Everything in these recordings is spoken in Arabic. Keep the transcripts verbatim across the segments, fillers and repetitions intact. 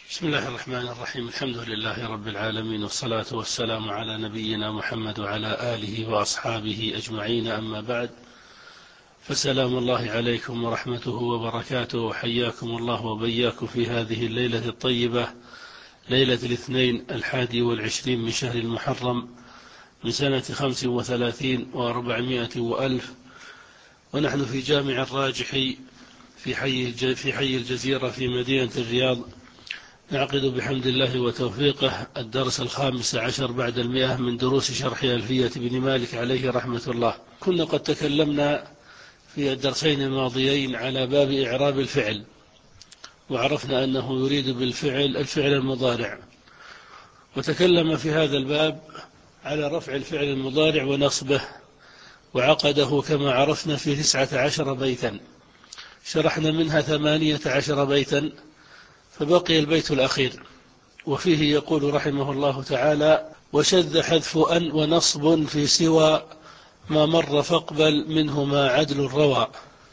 بسم الله الرحمن الرحيم. الحمد لله رب العالمين، والصلاة والسلام على نبينا محمد وعلى آله وأصحابه أجمعين، أما بعد، فسلام الله عليكم ورحمته وبركاته، وحياكم الله وبياكم في هذه الليلة الطيبة، ليلة الاثنين الحادي والعشرين من شهر المحرم من سنة خمس وثلاثين وأربعمائة وألف، ونحن في جامع الراجح في حي في حي الجزيرة في مدينة الرياض، نعقد بحمد الله وتوفيقه الدرس الخامس عشر بعد المئة من دروس شرح ألفية بن مالك عليه رحمة الله. كنا قد تكلمنا في الدرسين الماضيين على باب إعراب الفعل، وعرفنا أنه يريد بالفعل الفعل المضارع، وتكلم في هذا الباب على رفع الفعل المضارع ونصبه، وعقده كما عرفنا في تسعة عشر بيتا، شرحنا منها ثمانية عشر بيتا، فبقي البيت الأخير، وفيه يقول رحمه الله تعالى: وشذ حذف أن ونصب في سوى ما مر فاقبل منهما عدل الروى.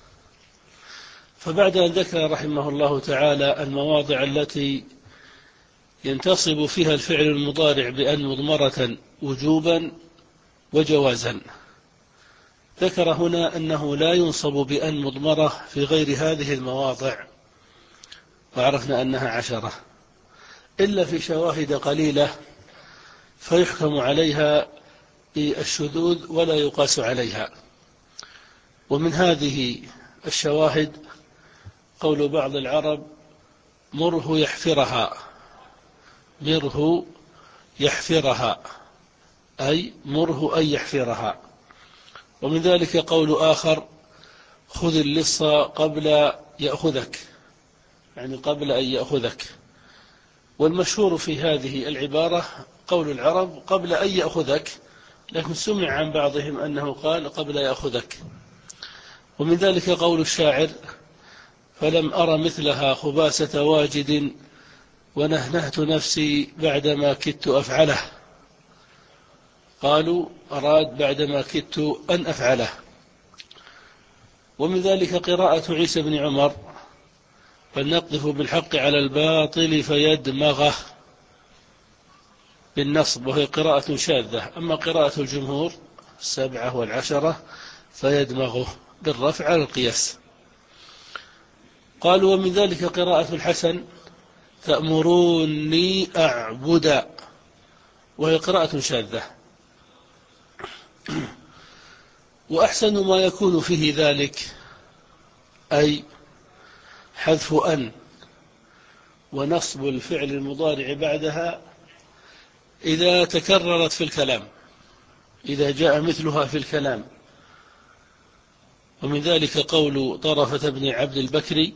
فبعد أن ذكر رحمه الله تعالى المواضع التي ينتصب فيها الفعل المضارع بأن مضمرة وجوبا وجوازا، ذكر هنا أنه لا ينصب بأن مضمرة في غير هذه المواضع، وعرفنا أنها عشرة، إلا في شواهد قليلة فيحكم عليها بالشذوذ ولا يقاس عليها. ومن هذه الشواهد قول بعض العرب: مره يحفرها، مره يحفرها، أي مره أن يحفرها. ومن ذلك قول آخر: خذ اللص قبل يأخذك، يعني قبل أن يأخذك. والمشهور في هذه العبارة قول العرب قبل أن يأخذك، لكن سمع عن بعضهم أنه قال قبل يأخذك. ومن ذلك قول الشاعر: فلم أر مثلها خباسة واجد ونهنهت نفسي بعدما كدت أفعله. قالوا أراد بعدما كدت أن أفعله. ومن ذلك قراءة عيسى بن عمر: فلنقذف بالحق على الباطل فيدمغه، بالنصب، وهي قراءة شاذة. أما قراءة الجمهور السبعة والعشرة فيدمغه بالرفع على القياس. قالوا ومن ذلك قراءة الحسن: تأمروني أعبد، وهي قراءة شاذة. وأحسن ما يكون فيه ذلك أي حذف أن ونصب الفعل المضارع بعدها إذا تكررت في الكلام، إذا جاء مثلها في الكلام. ومن ذلك قول طرفة بن عبد البكري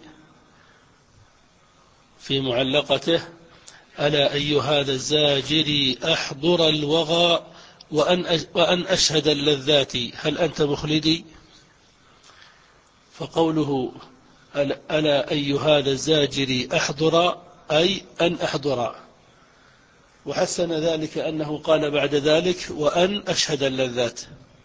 في معلقته: ألا أي هذا الزاجر أحضر الوغى وأن وأن أشهد اللذات هل أنت مخلدي. فقوله ألا أي هذا الزاجر أحضر أي أن أحضر، وحسن ذلك أنه قال بعد ذلك وأن أشهد اللذات.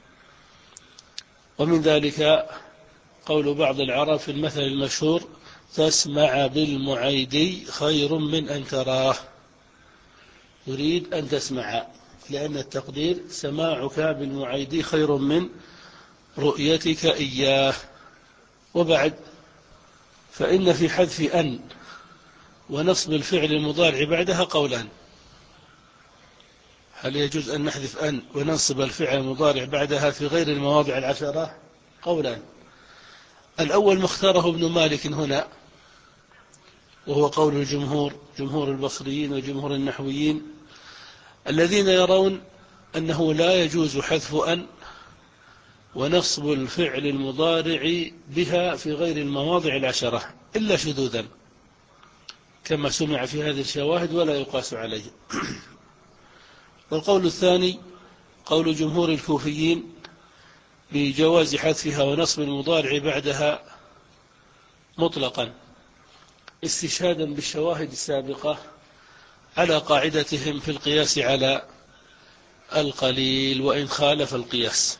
ومن ذلك قول بعض العرب في المثل المشهور: تسمع بالمعيدي خير من أن تراه، يريد أن تسمع، لأن التقدير سماعك بالمعيدي خير من رؤيتك إياه. وبعد فإن في حذف أن ونصب الفعل المضارع بعدها قولان: هل يجوز أن نحذف أن وننصب الفعل المضارع بعدها في غير المواضع العشرة؟ قولان. الأول مختاره ابن مالك هنا، وهو قول الجمهور، جمهور البصريين وجمهور النحويين، الذين يرون أنه لا يجوز حذف أن ونصب الفعل المضارع بها في غير المواضع العشرة إلا شذوذا، كما سمع في هذه الشواهد ولا يقاس عليه. والقول الثاني قول جمهور الكوفيين بجواز حذفها ونصب المضارع بعدها مطلقا، استشهادا بالشواهد السابقة على قاعدتهم في القياس على القليل وإن خالف القياس.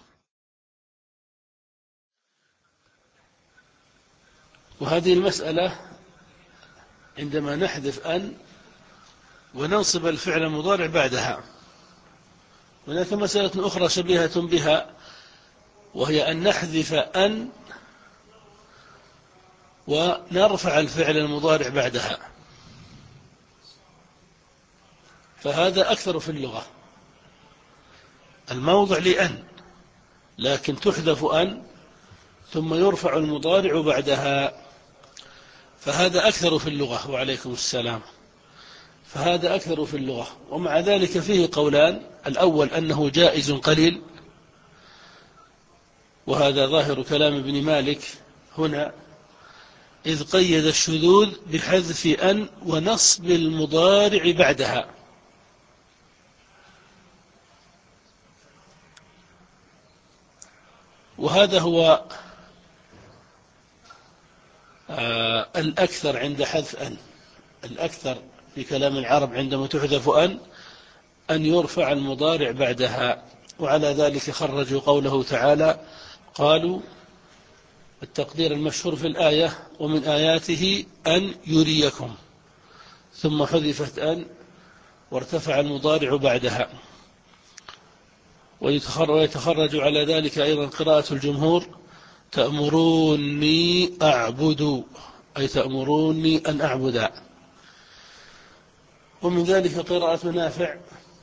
وهذه المسألة عندما نحذف أن وننصب الفعل المضارع بعدها. هناك مسألة أخرى شبيهة بها، وهي أن نحذف أن ونرفع الفعل المضارع بعدها، فهذا أكثر في اللغة. الموضع لأن، لكن تحذف أن ثم يرفع المضارع بعدها، فهذا أكثر في اللغة. وعليكم السلام. فهذا أكثر في اللغة. ومع ذلك فيه قولان: الأول أنه جائز قليل، وهذا ظاهر كلام ابن مالك هنا، إذ قيد الشذوذ بحذف أن ونصب المضارع بعدها. وهذا هو آه الأكثر عند حذف أن. الأكثر في كلام العرب عندما تحذف أن أن يرفع المضارع بعدها. وعلى ذلك خرجوا قوله تعالى: قالوا، التقدير المشهور في الآية: ومن آياته أن يريكم، ثم حذفت أن وارتفع المضارع بعدها. ويتخرج على ذلك أيضا قراءة الجمهور: تأمروني أعبد، أي تأمروني أن أعبد. ومن ذلك قراءة نافع: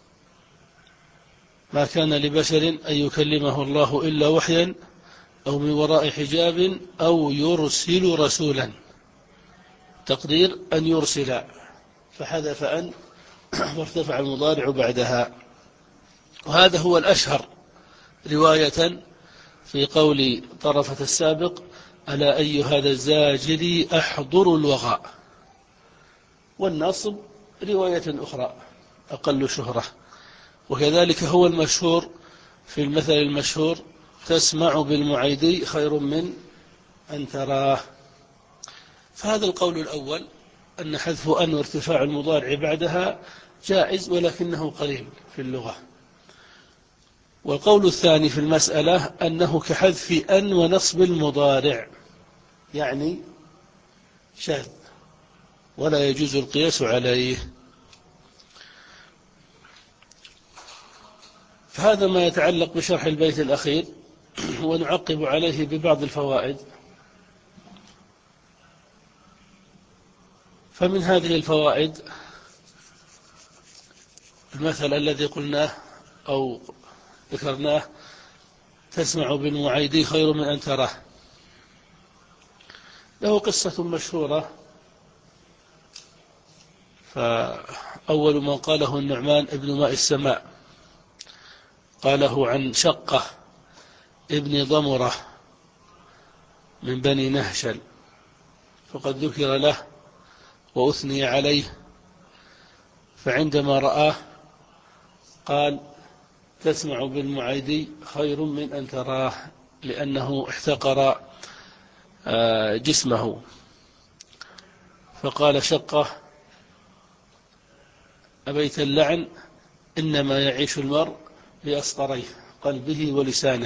ما كان لبشر أن يكلمه الله إلا وحيا أو من وراء حجاب أو يرسل رسولا. تقدير أن يرسل، فحذف أن وارتفع المضارع بعدها. وهذا هو الأشهر رواية في قول طرفة السابق: ألا أي هذا الزاجر أحضر الوغى. والنصب رواية أخرى أقل شهرة، وكذلك هو المشهور في المثل المشهور: تسمع بالمعيدي خير من أن تراه. فهذا القول الأول، أن حذف أن وارتفاع المضارع بعدها جائز، ولكنه قليل في اللغة. والقول الثاني في المسألة أنه كحذف أن ونصب المضارع، يعني شاذ ولا يجوز القياس عليه. فهذا ما يتعلق بشرح البيت الأخير، ونعقب عليه ببعض الفوائد. فمن هذه الفوائد المثل الذي قلناه أو ذكرناه: تسمع بالمعيدي خير من أن تراه. له قصة مشهورة، فأول من قاله النعمان ابن ماء السماء، قاله عن شقة ابن ضمرة من بني نهشل، فقد ذكر له وأثني عليه، فعندما رآه قال: تسمع بالمعيدي خير من أن تراه، لأنه احتقر جسمه. فقال شقة: أبيت اللعن، إنما يعيش المرء بأسطريه، قلبه ولسانه.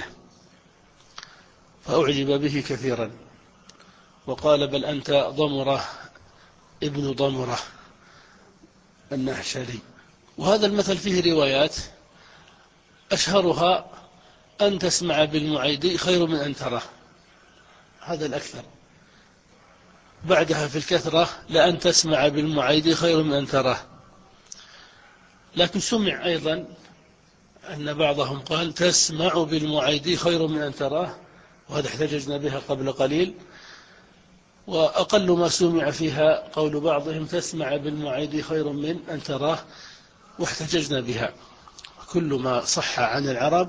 فأعجب به كثيرا، وقال: بل أنت ضمرة ابن ضمرة النهشلي. وهذا المثل فيه روايات، أشهرها: أن تسمع بالمعيدي خير من أن تراه، هذا الأكثر. بعدها في الكثرة: لأن تسمع بالمعيدي خير من أن تراه. لكن سمع أيضا أن بعضهم قال: تسمع بالمعيدي خير من أن تراه، وهذا احتججنا بها قبل قليل. وأقل ما سمع فيها قول بعضهم: تسمع بالمعيدي خير من أن تراه، واحتججنا بها. كل ما صح عن العرب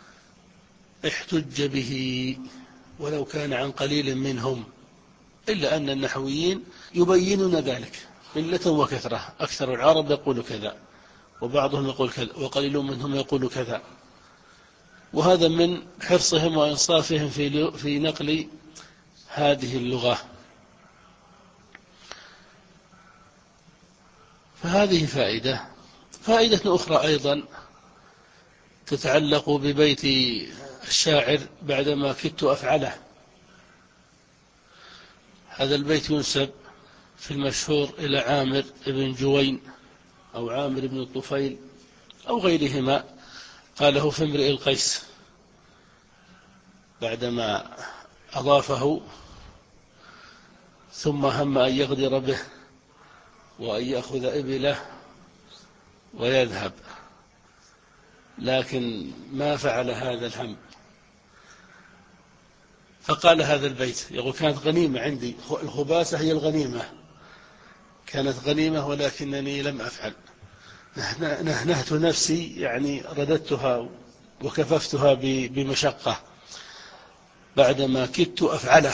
احتج به، ولو كان عن قليل منهم، إلا أن النحويين يبينون ذلك قلة وكثرة. أكثر العرب يقول كذا، وبعضهم يقول كذا، وقليل منهم يقول كذا. وهذا من حرصهم وإنصافهم في في نقل هذه اللغة. فهذه فائدة. فائدة أخرى أيضا تتعلق ببيت الشاعر: بعدما كدت أفعله. هذا البيت ينسب في المشهور إلى عامر بن جوين، أو عامر بن الطفيل أو غيرهما قاله في امرئ القيس بعدما أضافه ثم هم أن يغدر به وأن يأخذ إبله ويذهب، لكن ما فعل هذا الهم، فقال هذا البيت يقول: كانت غنيمة عندي، الخباسة هي الغنيمة، كانت غنيمة ولكنني لم أفعل، نهنهت نفسي، يعني رددتها وكففتها بمشقة بعدما كدت أفعله.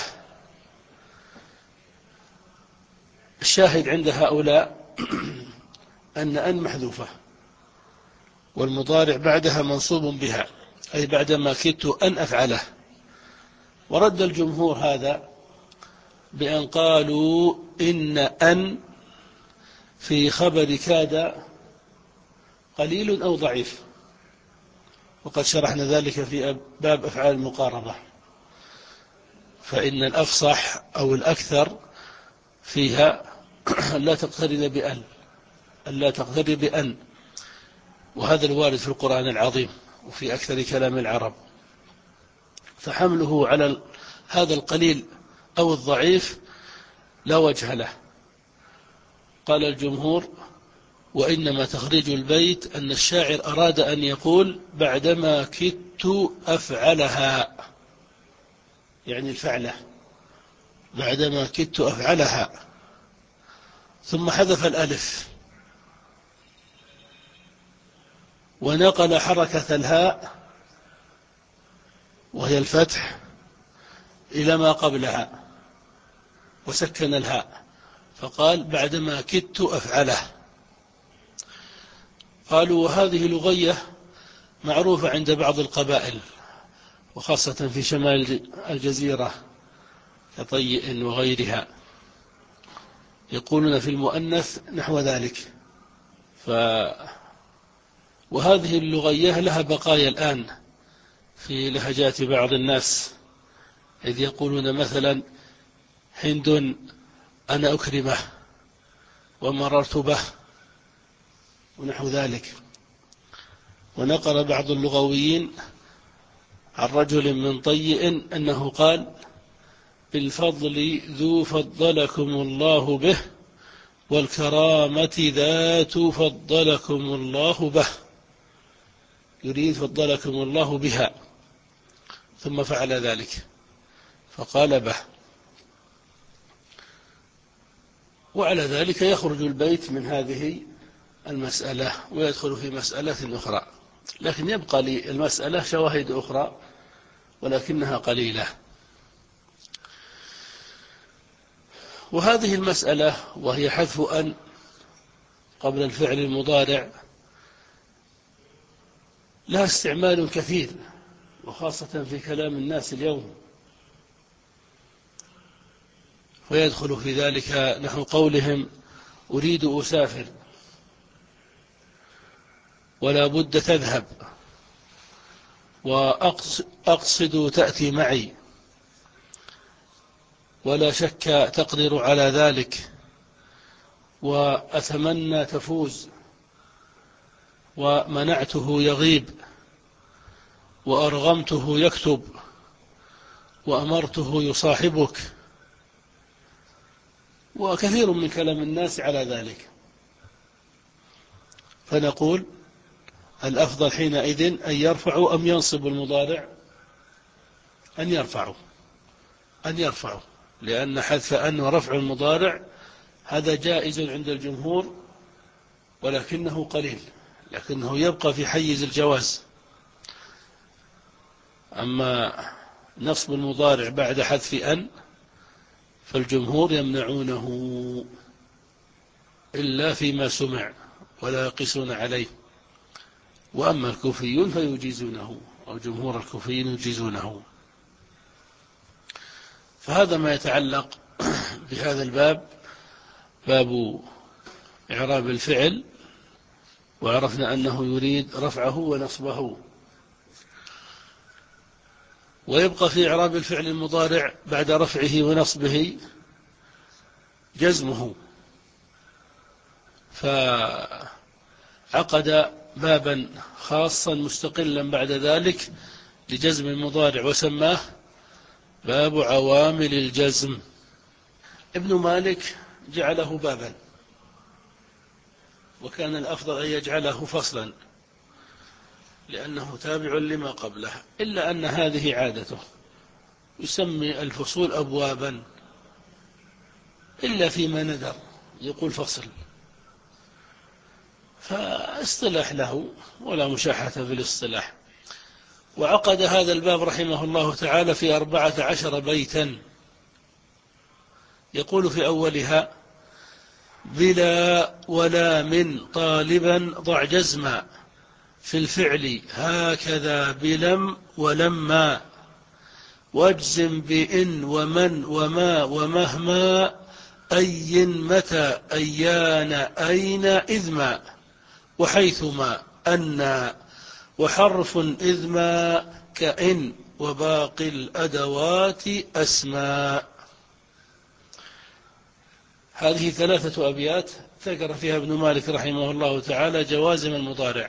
الشاهد عند هؤلاء أن أن محذوفة والمضارع بعدها منصوب بها، أي بعدما كدت أن أفعله. ورد الجمهور هذا بأن قالوا إن أن في خبر كاد قليل أو ضعيف، وقد شرحنا ذلك في باب أفعال المقاربة، فإن الأفصح أو الأكثر فيها لا تقترن بأن، لا تقترن بأن، وهذا الوارد في القرآن العظيم وفي أكثر كلام العرب، فحمله على هذا القليل أو الضعيف لا وجه له. قال الجمهور: وإنما تخريج البيت أن الشاعر أراد أن يقول بعدما كدت أفعلها، يعني الفعلة، بعدما كدت أفعلها، ثم حذف الألف ونقل حركة الهاء وهي الفتح إلى ما قبلها وسكن الهاء، فقال بعدما كدت أفعله. قالوا: وهذه لغية معروفة عند بعض القبائل وخاصة في شمال الجزيرة كطيء وغيرها، يقولون في المؤنث نحو ذلك. ف وهذه اللغية لها بقايا الآن في لهجات بعض الناس، إذ يقولون مثلا: هند أنا أكرمه ومررت به ونحو ذلك. ونقل بعض اللغويين عن رجل من طيء أنه قال: بالفضل ذو فضلكم الله به، والكرامة ذات فضلكم الله به، يريد فضلكم الله بها، ثم فعل ذلك فقال به. وعلى ذلك يخرج البيت من هذه المسألة ويدخل في مسألة أخرى، لكن يبقى للمسألة شواهد أخرى ولكنها قليلة. وهذه المسألة وهي حذف أن قبل الفعل المضارع لها استعمال كثير، وخاصة في كلام الناس اليوم، ويدخل في ذلك نحو قولهم: أريد أسافر ولا بد تذهب، وأقصد تأتي معي ولا شك تقدر على ذلك، وأتمنى تفوز، ومنعته يغيب، وأرغمته يكتب، وأمرته يصاحبك، وكثير من كلام الناس على ذلك. فنقول: الأفضل حينئذ أن يرفعوا أم ينصب المضارع؟ أن يرفعوا، أن يرفعوا، لأن حذف أن ورفع المضارع هذا جائز عند الجمهور، ولكنه قليل، لكنه يبقى في حيز الجواز. أما نصب المضارع بعد حذف أن فالجمهور يمنعونه إلا فيما سمع ولا يقيسون عليه، وأما الكوفيون فيجيزونه، أو جمهور الكوفيين يجيزونه. فهذا ما يتعلق بهذا الباب، باب إعراب الفعل، وعرفنا أنه يريد رفعه ونصبه. ويبقى في إعراب الفعل المضارع بعد رفعه ونصبه جزمه، فالجزم عقد بابا خاصا مستقلا بعد ذلك لجزم المضارع وسماه باب عوامل الجزم. ابن مالك جعله بابا، وكان الأفضل أن يجعله فصلا لأنه تابع لما قبله، إلا أن هذه عادته يسمي الفصول أبوابا إلا فيما ندر يقول فصل، فاصطلح له ولا مشاحة في الاصطلاح. وعقد هذا الباب رحمه الله تعالى في أربعة عشر بيتا، يقول في أولها: بلا ولا من طالبا ضع جزما في الفعل هكذا بلم ولما، واجزم بإن ومن وما ومهما، أي متى أيان أين إذما، وحيثما أن، وحرف إذما كإن، وباقي الأدوات أسماء. هذه ثلاثة أبيات ذكر فيها ابن مالك رحمه الله تعالى جوازم المضارع،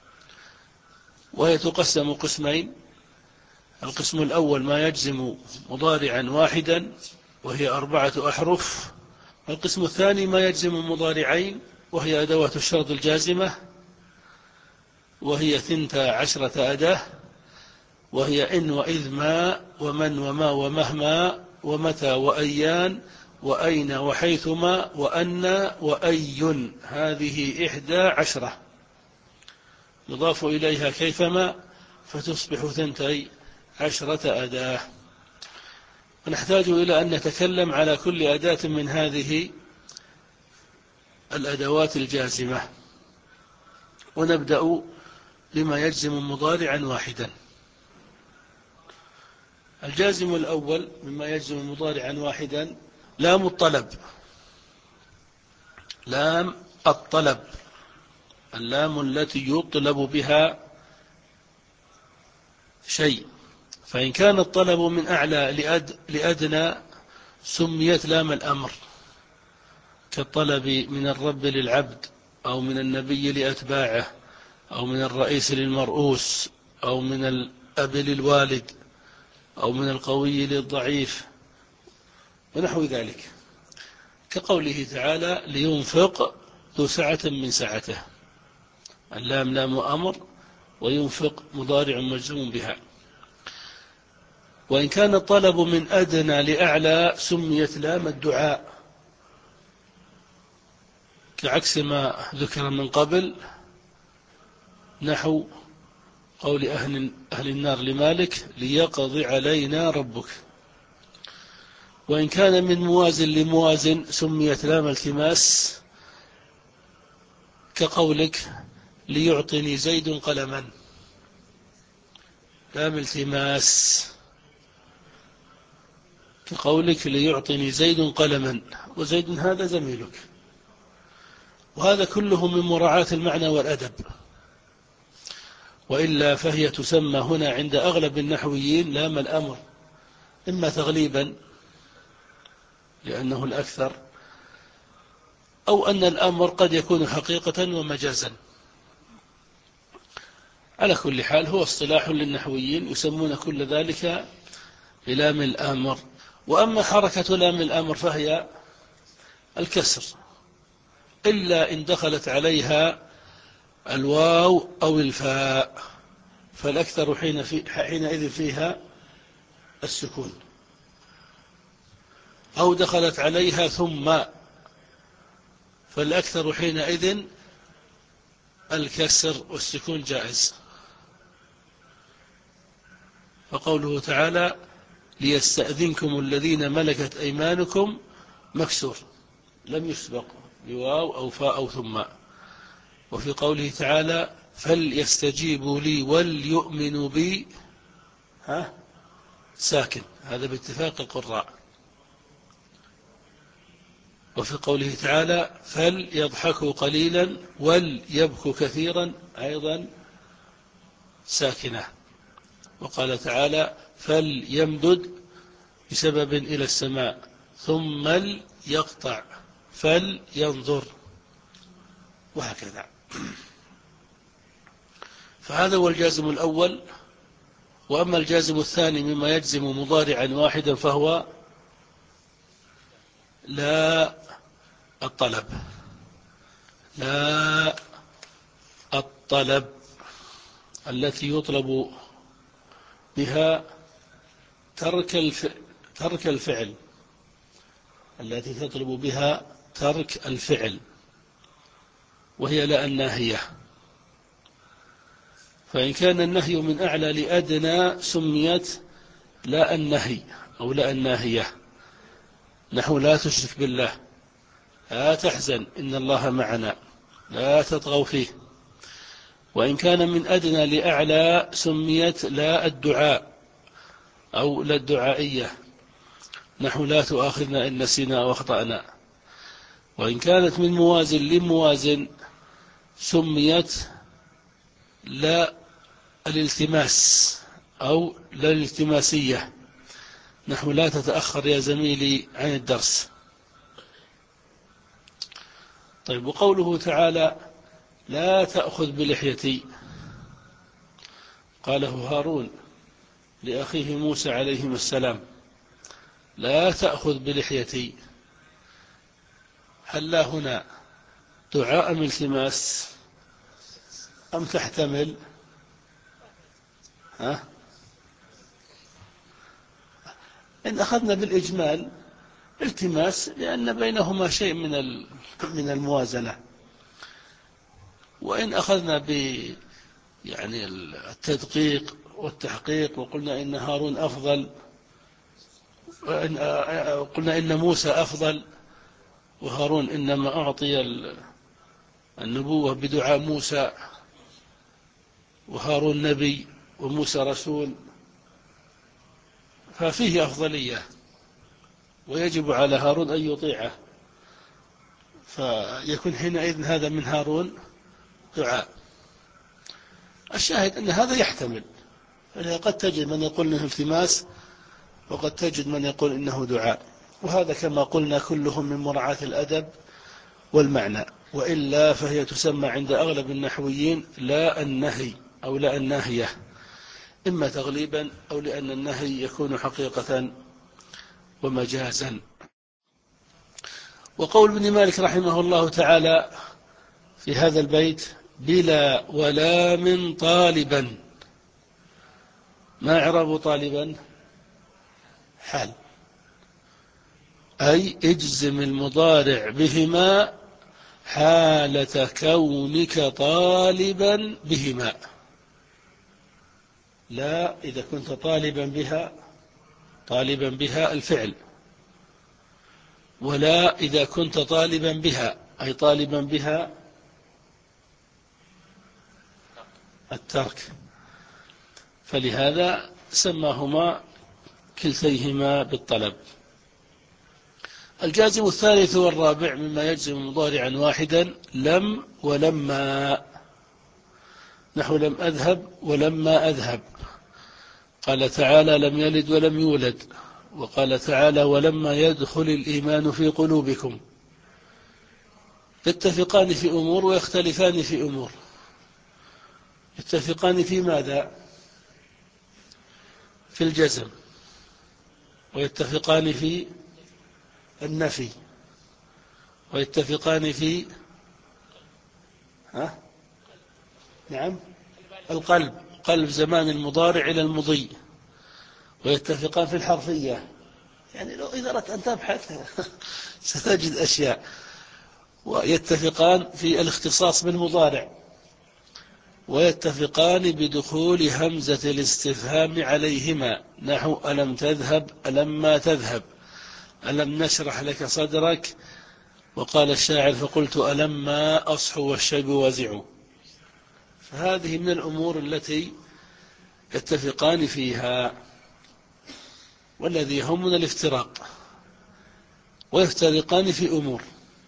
وهي تقسم قسمين: القسم الأول ما يجزم مضارعا واحدا وهي أربعة أحرف، القسم الثاني ما يجزم مضارعين وهي أدوات الشرط الجازمة وهي ثنتا عشرة أداة، وهي إن وإذ ما ومن وما ومهما ومتى وأيان وأين وحيثما وأن وأي، هذه إحدى عشرة يضاف إليها كيفما فتصبح ثنتي عشرة أداة. ونحتاج إلى أن نتكلم على كل أداة من هذه الأدوات الجازمة، ونبدأ بما يجزم مضارعا واحدا. الجازم الأول مما يجزم مضارعا واحدا لام الطلب. لام الطلب، اللام التي يطلب بها شيء، فإن كان الطلب من أعلى لأد لأدنى سميت لام الأمر، كالطلب من الرب للعبد، أو من النبي لأتباعه، أو من الرئيس للمرؤوس، أو من الأب للوالد، أو من القوي للضعيف، ونحو ذلك، كقوله تعالى: لينفق ذو سعة من سعته. اللام لام أمر، وينفق مضارع مجزوم بها. وإن كان الطلب من أدنى لأعلى سميت لام الدعاء، كعكس ما ذكر من قبل، نحو قول أهل, أهل النار لمالك: ليقضي علينا ربك. وإن كان من موازن لموازن سميت لام التماس، كقولك: ليعطني زيد قلما، لام التماس، كقولك: ليعطني زيد قلما، وزيد هذا زميلك. وهذا كله من مراعاة المعنى والأدب، وإلا فهي تسمى هنا عند أغلب النحويين لام الأمر، إما تغليبا لأنه الأكثر، أو أن الأمر قد يكون حقيقة ومجازا. على كل حال هو اصطلاح للنحويين يسمون كل ذلك بلام الأمر. وأما حركة لام الأمر فهي الكسر، إلا إن دخلت عليها الواو أو الفاء، فالأكثر حين في حينئذ فيها السكون، أو دخلت عليها ثم، فالأكثر حينئذ الكسر والسكون جائز. فقوله تعالى: ليستأذنكم الذين ملكت أيمانكم مكسور، لم يسبق بواو أو فاء أو ثم. وفي قوله تعالى: فليستجيبوا لي وليؤمنوا بي، ها ساكن، هذا باتفاق القراء. وفي قوله تعالى: فليضحكوا قليلا وليبكوا كثيرا، أيضا ساكنة. وقال تعالى: فليمدد بسبب إلى السماء ثم ليقطع فلينظر، وهكذا. فهذا هو الجازم الأول. وأما الجازم الثاني مما يجزم مضارعا واحدا فهو لا الطلب. لا الطلب التي يطلب بها ترك الفعل ترك الفعل التي تطلب بها ترك الفعل وهي لا الناهية. فإن كان النهي من أعلى لأدنى سميت لا النهي أو لا الناهية، نحو لا تشرك بالله، لا تحزن إن الله معنا، لا تطغوا فيه. وإن كان من أدنى لأعلى سميت لا الدعاء أو لا الدعائية، نحو لا تؤاخذنا إن نسينا أو أخطأنا. وإن كانت من موازن لموازن سميت لا الالتماس أو لا الالتماسية، نحو لا تتأخر يا زميلي عن الدرس. طيب، وقوله تعالى لا تأخذ بلحيتي، قاله هارون لأخيه موسى عليهما السلام، لا تأخذ بلحيتي. هل لا هنا دعاء أم التماس أم تحتمل؟ ها؟ إن أخذنا بالإجمال التماس، لأن بينهما شيء من من الموازنة. وإن أخذنا ب يعني التدقيق والتحقيق وقلنا إن هارون أفضل، وإن قلنا إن موسى أفضل، وهارون إنما أعطي النبوة بدعاء موسى، وهارون نبي وموسى رسول، ففيه أفضلية ويجب على هارون أن يطيعه، فيكون حينئذ هذا من هارون دعاء. الشاهد أن هذا يحتمل، قد تجد من يقول إنه التماس وقد تجد من يقول إنه دعاء، وهذا كما قلنا كلهم من مراعاة الأدب والمعنى، وإلا فهي تسمى عند أغلب النحويين لا النهي أو لا الناهية، إما تغليبا أو لأن النهي يكون حقيقة ومجازا. وقول ابن مالك رحمه الله تعالى في هذا البيت بلا ولا من طالبا، ما إعراب طالبا؟ حال، أي اجزم المضارع بهما حالة كونك طالبا بهما. لا إذا كنت طالبا بها، طالبا بها الفعل، ولا إذا كنت طالبا بها أي طالبا بها الترك. فلهذا سماهما كلتيهما بالطلب. الجازم الثالث والرابع مما يجزم مضارعا واحدا لم ولما، نحو لم أذهب ولما أذهب. قال تعالى لم يلد ولم يولد، وقال تعالى ولما يدخل الإيمان في قلوبكم. يتفقان في أمور ويختلفان في أمور. يتفقان في ماذا؟ في الجزم، ويتفقان في النفي، ويتفقان في ها؟ نعم القلب، قلب زمان المضارع إلى المضي. ويتفقان في الحرفية، يعني لو إذا أردت أن تبحث ستجد أشياء. ويتفقان في الاختصاص بالمضارع، ويتفقان بدخول همزة الاستفهام عليهما، نحو ألم تذهب ألم ما تذهب، ألم نشرح لك صدرك. وقال الشاعر فقلت ألم ما أصحو والشيب وازع. فهذه من الأمور التي يتفقان فيها، والذي يهمنا الافتراق. ويفترقان في أمور.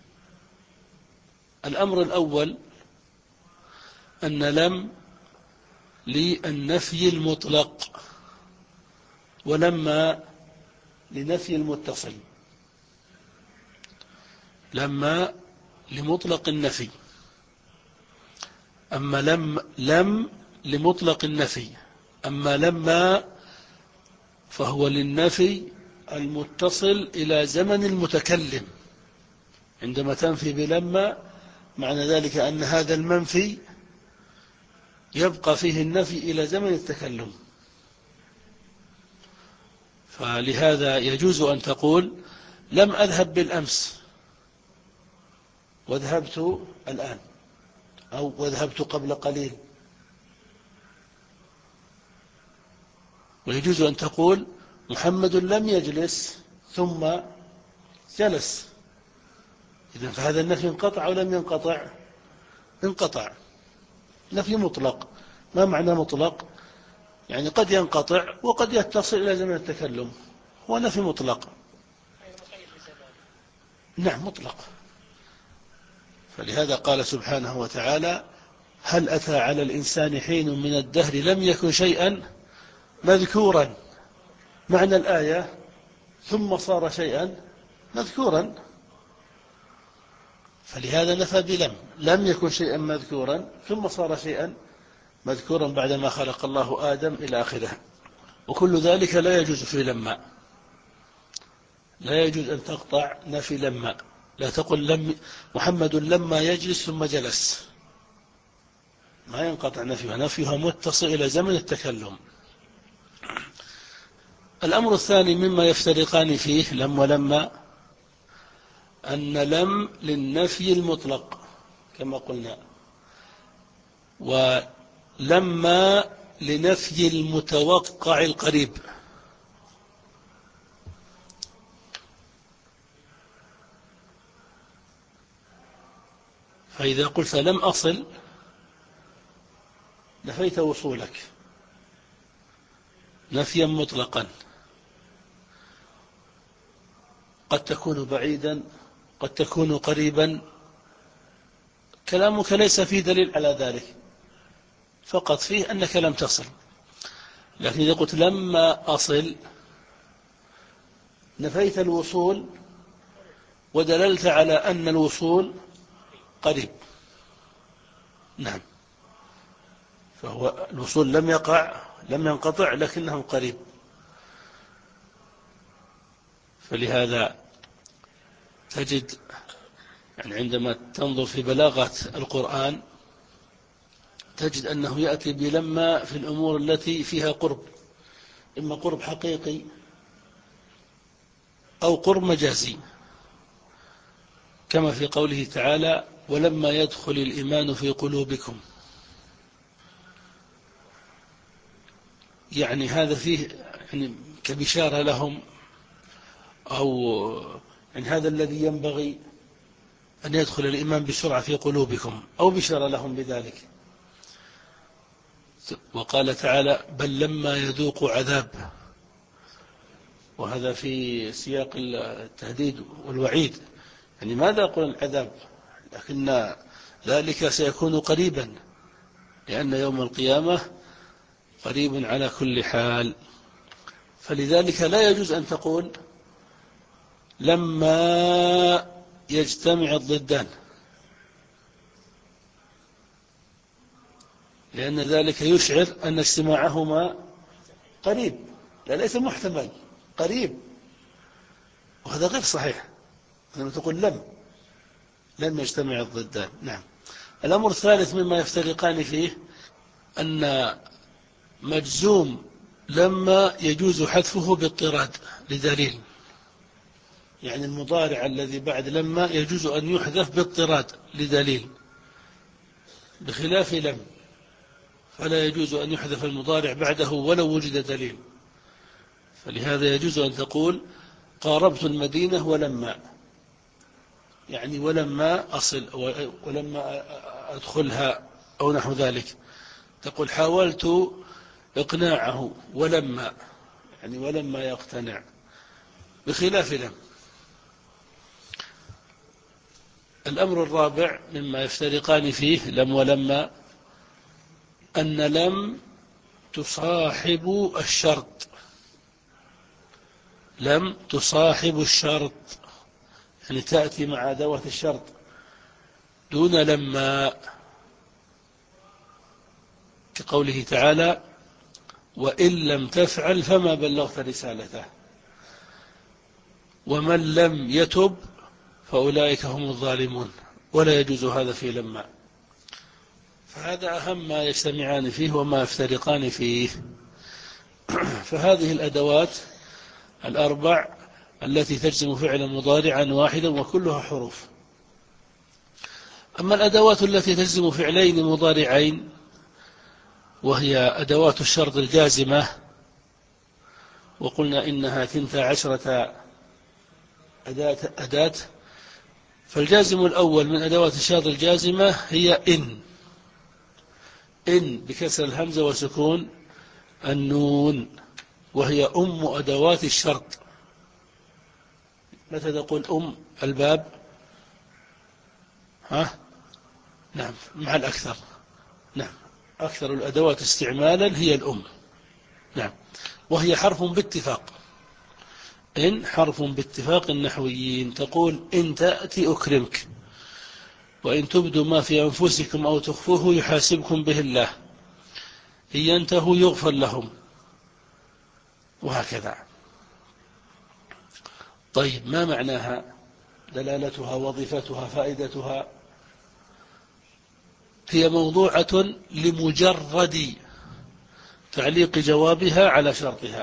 الأمر الأول أن لم للنفي المطلق، ولما لنفي المتصل. لما لمطلق النفي، أما لم لم لمطلق النفي، أما لما فهو للنفي المتصل إلى زمن المتكلم. عندما تنفي بلما معنى ذلك أن هذا المنفي يبقى فيه النفي إلى زمن التكلم. فلهذا يجوز أن تقول لم أذهب بالأمس وذهبت الآن، أو وذهبت قبل قليل. ويجوز أن تقول محمد لم يجلس ثم جلس. إذن فهذا النفي انقطع أو لم ينقطع؟ انقطع. نفي مطلق. ما معنى مطلق؟ يعني قد ينقطع وقد يتصل إلى زمن التكلم، هو نفي مطلق. نعم مطلق. فلهذا قال سبحانه وتعالى هل أتى على الإنسان حين من الدهر لم يكن شيئا مذكورا. معنى الآية ثم صار شيئا مذكورا. فلهذا نفى بلم، لم يكن شيئا مذكورا ثم صار شيئا مذكورا بعدما خلق الله آدم إلى آخره. وكل ذلك لا يجوز في لما، لا يجوز أن تقطع نفي لما. لا تقل لم محمد لما يجلس ثم جلس، ما ينقطع نفيها، نفيها متصل إلى زمن التكلم. الأمر الثاني مما يفترقان فيه لم ولما أن لم للنفي المطلق كما قلنا، ولما لنفي المتوقع القريب. فإذا قلت لم أصل نفيت وصولك نفيا مطلقا، قد تكون بعيدا قد تكون قريبا، كلامك ليس فيه دليل على ذلك، فقط فيه أنك لم تصل. لكن إذا قلت لما أصل نفيت الوصول ودللت على أن الوصول قريب. نعم، فهو الوصول لم يقع لم ينقطع لكنه قريب. فلهذا تجد يعني عندما تنظر في بلاغة القرآن تجد أنه يأتي بلما في الأمور التي فيها قرب، إما قرب حقيقي أو قرب مجازي، كما في قوله تعالى ولما يدخل الإيمان في قلوبكم. يعني هذا فيه يعني كبشارة لهم، أو يعني هذا الذي ينبغي أن يدخل الإيمان بسرعة في قلوبكم، أو بشارة لهم بذلك. وقال تعالى بل لما يذوق عذاب، وهذا في سياق التهديد والوعيد، يعني ما ذاق العذاب لكن ذلك سيكون قريبا، لأن يوم القيامة قريب على كل حال. فلذلك لا يجوز أن تقول لما يجتمع الضدان، لأن ذلك يشعر أن اجتماعهما قريب، لا ليس محتمل، قريب، وهذا غير صحيح. لما تقول لم لم يجتمع الضدان. نعم. الأمر الثالث مما يفترقان فيه أن مجزوم لما يجوز حذفه باضطراد لدليل، يعني المضارع الذي بعد لما يجوز أن يحذف باضطراد لدليل، بخلاف لم فلا يجوز أن يحذف المضارع بعده ولو وجد دليل. فلهذا يجوز أن تقول قاربت المدينة ولما، يعني ولما أصل ولما أدخلها أو نحو ذلك. تقول حاولت إقناعه ولما، يعني ولما يقتنع، بخلاف لم. الأمر الرابع مما يفترقان فيه لم ولما أن لم تصاحب الشرط، لم تصاحب الشرط، يعني تأتي مع أدوات الشرط دون لما، كقوله تعالى: وإن لم تفعل فما بلغت رسالته، ومن لم يتب فأولئك هم الظالمون، ولا يجوز هذا في لما. فهذا أهم ما يجتمعان فيه وما يفترقان فيه. فهذه الأدوات الأربع التي تجزم فعلا مضارعا واحدا وكلها حروف. أما الأدوات التي تجزم فعلين مضارعين وهي أدوات الشرط الجازمة، وقلنا إنها ثنتا عشرة أداة, أداة فالجازم الأول من أدوات الشرط الجازمة هي إن إن بكسر الهمزة وسكون النون، وهي أم أدوات الشرط. متى تقول أم الباب؟ ها؟ نعم، مع الأكثر. نعم، أكثر الأدوات استعمالا هي الأم. نعم، وهي حرف باتفاق. إن حرف باتفاق النحويين. تقول: إن تأتي أكرمك، وإن تبدوا ما في أنفسكم أو تخفوه يحاسبكم به الله، إن ينتهوا يغفر لهم، وهكذا. طيب، ما معناها؟ دلالتها، وظيفتها، فائدتها. هي موضوعة لمجرد تعليق جوابها على شرطها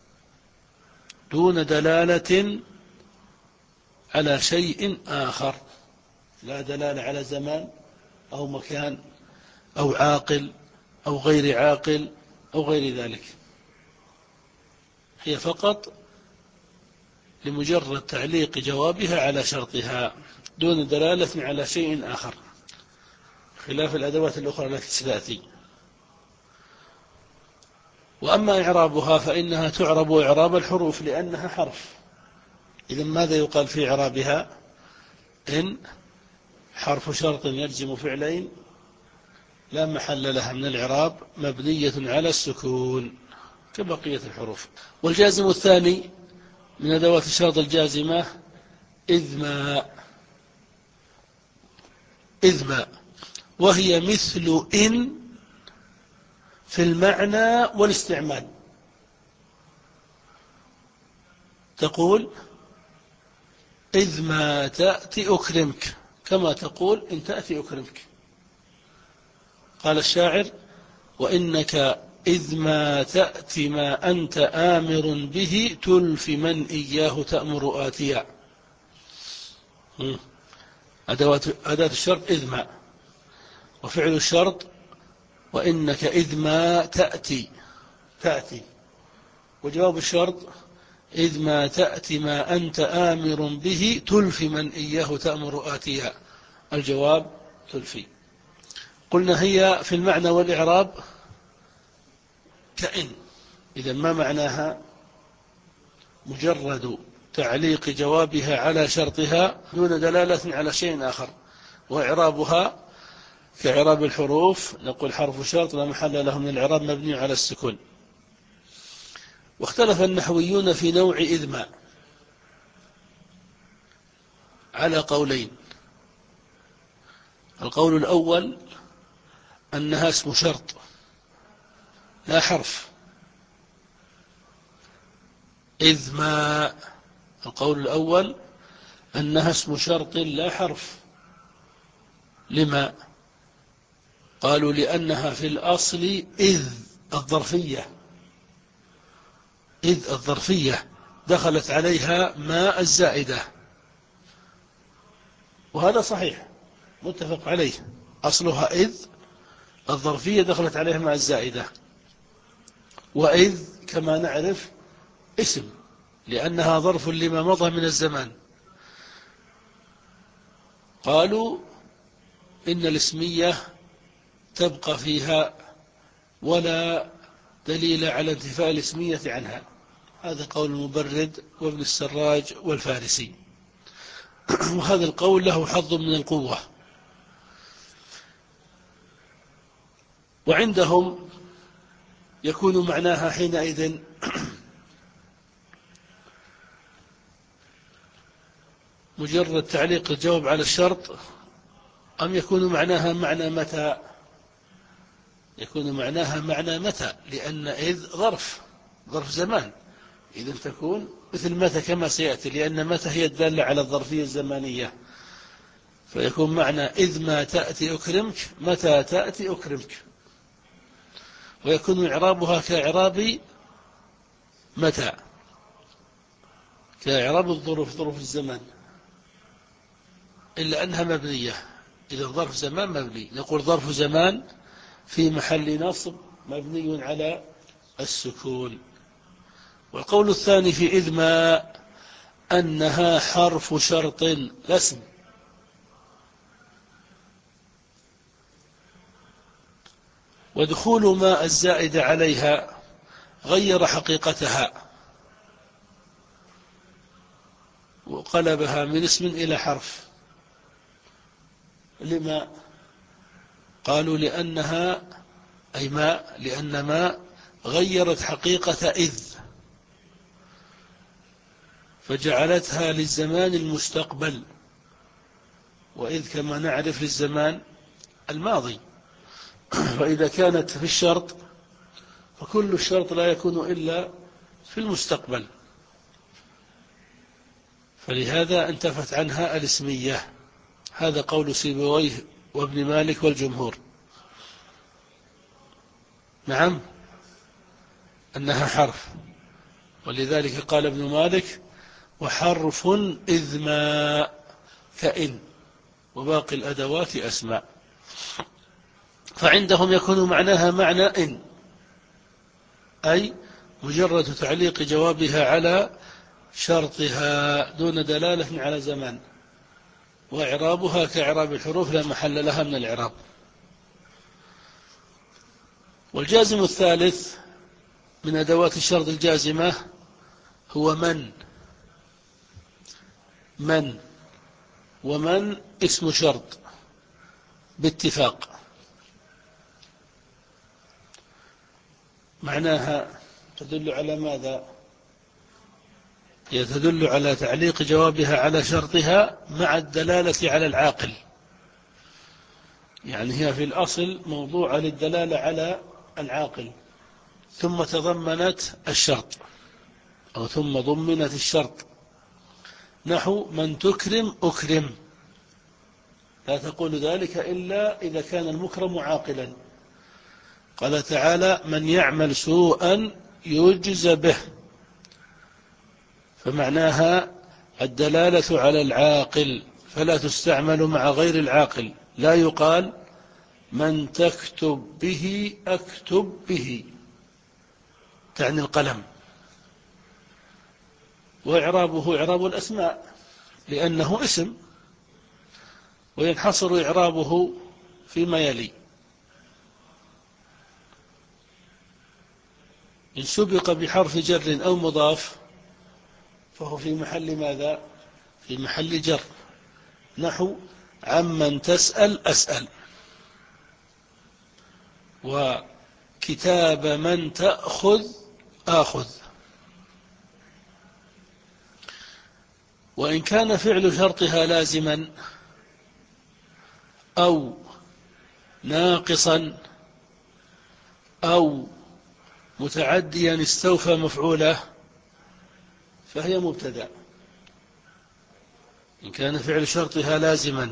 دون دلالة على شيء آخر، لا دلالة على زمان أو مكان أو عاقل أو غير عاقل أو غير ذلك. هي فقط لمجرد تعليق جوابها على شرطها دون دلالة على شيء آخر، خلاف الأدوات الأخرى التي ستأتي. وأما إعرابها فإنها تعرب إعراب الحروف لأنها حرف. إذن ماذا يقال في إعرابها؟ إن حرف شرط يجزم فعلين لا محل لها من الإعراب، مبنية على السكون كبقية الحروف. والجازم الثاني من أدوات الشرط الجازمة إذ ما إذ ما وهي مثل إن في المعنى والاستعمال. تقول: إذ ما تأتي أكرمك، كما تقول: إن تأتي أكرمك. قال الشاعر: وإنك إذ ما تأتي ما أنت آمر به تلف من إياه تأمر آتيا. أدوات أداة الشرط إذ ما، وفعل الشرط وإنك إذ ما تأتي تأتي، وجواب الشرط إذ ما تأتي ما أنت آمر به تلف من إياه تأمر آتيا. الجواب تلفي. قلنا هي في المعنى والإعراب كإن. إذا ما معناها؟ مجرد تعليق جوابها على شرطها دون دلالة على شيء آخر. وإعرابها كإعراب الحروف، نقول حرف شرط لا محل له من الإعراب مبني على السكون. واختلف النحويون في نوع إذ ما على قولين. القول الأول أنها اسم شرط لا حرف. إذ ما القول الأول أنها اسم شرط لا حرف. لما؟ قالوا: لأنها في الأصل إذ الظرفية إذ الظرفية دخلت عليها ما الزائدة، وهذا صحيح متفق عليه. أصلها إذ الظرفية دخلت عليها ما الزائدة. وإذ كما نعرف اسم، لأنها ظرف لما مضى من الزمان. قالوا إن الاسمية تبقى فيها ولا دليل على انتفاء الاسمية عنها. هذا قول المبرد وابن السراج والفارسي، وهذا القول له حظ من القوة. وعندهم يكون معناها حينئذ مجرد تعليق الجواب على الشرط، أم يكون معناها معنى متى؟ يكون معناها معنى متى، لأن إذ ظرف ظرف زمان، إذن تكون مثل متى كما سيأتي، لأن متى هي الدالة على الظرفية الزمانية، فيكون معنى إذ ما تأتي أكرمك، متى تأتي أكرمك. ويكون إعرابها كإعراب متى، كإعراب الظروف، ظروف الزمان، إلا أنها مبنية. إذا ظرف زمان مبني، نقول ظرف زمان في محل نصب مبني على السكون. والقول الثاني في إذ ما أنها حرف شرط لا اسم، ودخول ما الزائد عليها غير حقيقتها وقلبها من اسم إلى حرف. لما؟ قالوا لأنها أي ما لأن ما غيرت حقيقة إذ، فجعلتها للزمان المستقبل، وإذ كما نعرف للزمان الماضي. وإذا كانت في الشرط فكل الشرط لا يكون إلا في المستقبل، فلهذا انتفت عنها الاسمية. هذا قول سيبويه وابن مالك والجمهور. نعم، أنها حرف، ولذلك قال ابن مالك وحرف إذ ما كإن وباقي الأدوات أسماء. فعندهم يكون معناها معنى إن، أي مجرد تعليق جوابها على شرطها دون دلالة على زمان، وإعرابها كإعراب الحروف لا محل لها من الإعراب. والجازم الثالث من أدوات الشرط الجازمة هو من. من ومن اسم شرط باتفاق، معناها تدل على ماذا؟ تدل على تعليق جوابها على شرطها مع الدلالة على العاقل، يعني هي في الأصل موضوعة للدلالة على العاقل، ثم تضمنت الشرط أو ثم ضمنت الشرط. نحو من تكرم أكرم، لا تقول ذلك إلا إذا كان المكرم عاقلا. قال تعالى من يعمل سوءا يجز به، فمعناها الدلالة على العاقل، فلا تستعمل مع غير العاقل. لا يقال من تكتب به أكتب به، تعني القلم. وإعرابه إعراب الأسماء لأنه اسم، وينحصر إعرابه فيما يلي: إن سبق بحرف جر أو مضاف فهو في محل ماذا؟ في محل جر. نحو عمن تسأل أسأل، وكتاب من تأخذ آخذ. وإن كان فعل شرطها لازما أو ناقصا أو متعديا استوفى مفعوله فهي مبتدأ. إن كان فعل شرطها لازما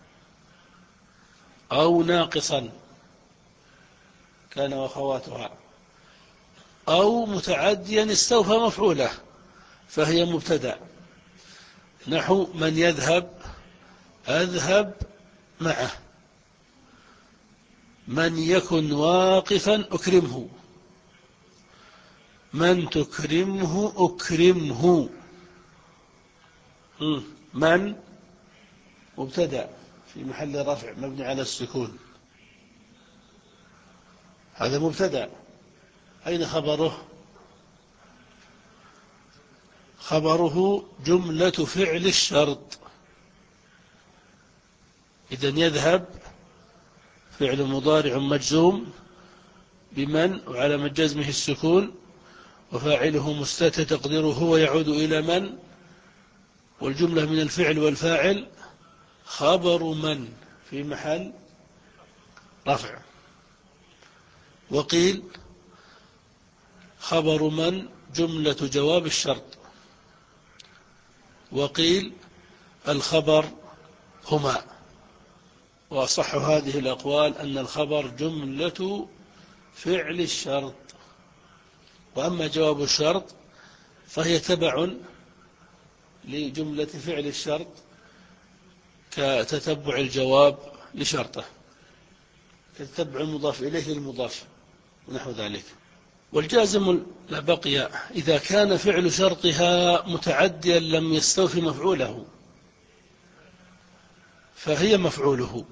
أو ناقصا كان وأخواتها أو متعديا استوفى مفعوله فهي مبتدأ. نحو من يذهب أذهب معه، من يكن واقفا أكرمه، من تكرمه أكرمه. من مبتدأ في محل رفع مبني على السكون، هذا مبتدأ. أين خبره؟ خبره جملة فعل الشرط. إذن يذهب فعل مضارع مجزوم بمن وعلى جزمه السكون، وفاعله مستتر تقديره هو يعود إلى من، والجملة من الفعل والفاعل خبر من في محل رفع. وقيل خبر من جملة جواب الشرط، وقيل الخبر هما. وأصح هذه الأقوال أن الخبر جملة فعل الشرط، وأما جواب الشرط فهي تبع لجملة فعل الشرط كتتبع الجواب لشرطه، كتتبع المضاف إليه المضاف ونحو ذلك. والجازم لا بقي إذا كان فعل شرطها متعديا لم يستوفي مفعوله فهي مفعوله.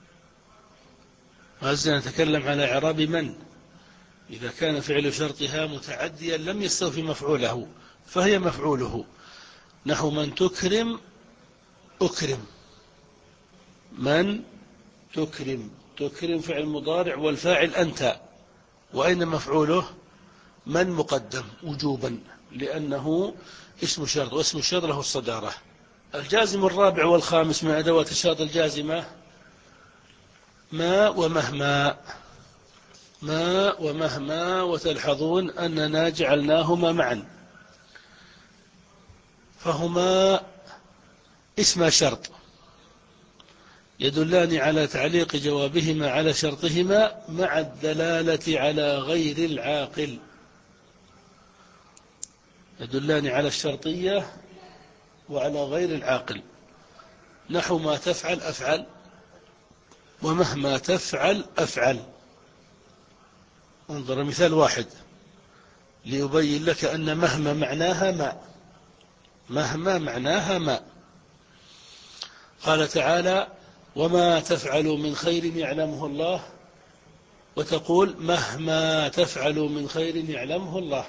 هذا نتكلم على إعراب من. إذا كان فعل شرطها متعديا لم يستوفي مفعوله فهي مفعوله، نحو من تكرم أكرم، من تكرم، تكرم فعل مضارع والفاعل أنت، وأين مفعوله؟ من مقدم وجوبا لأنه اسم شرط، واسم الشرط له الصدارة. الجازم الرابع والخامس من أدوات الشرط الجازمة ما ومهما، ما ومهما، وتلحظون أننا جعلناهما معا، فهما اسم شرط يدلان على تعليق جوابهما على شرطهما مع الدلالة على غير العاقل، يدلان على الشرطية وعلى غير العاقل، نحو ما تفعل أفعل، ومهما تفعل أفعل. انظر مثال واحد ليبين لك أن مهما معناها ما، مهما معناها ما. قال تعالى وما تفعلوا من خير يعلمه الله، وتقول مهما تفعلوا من خير يعلمه الله.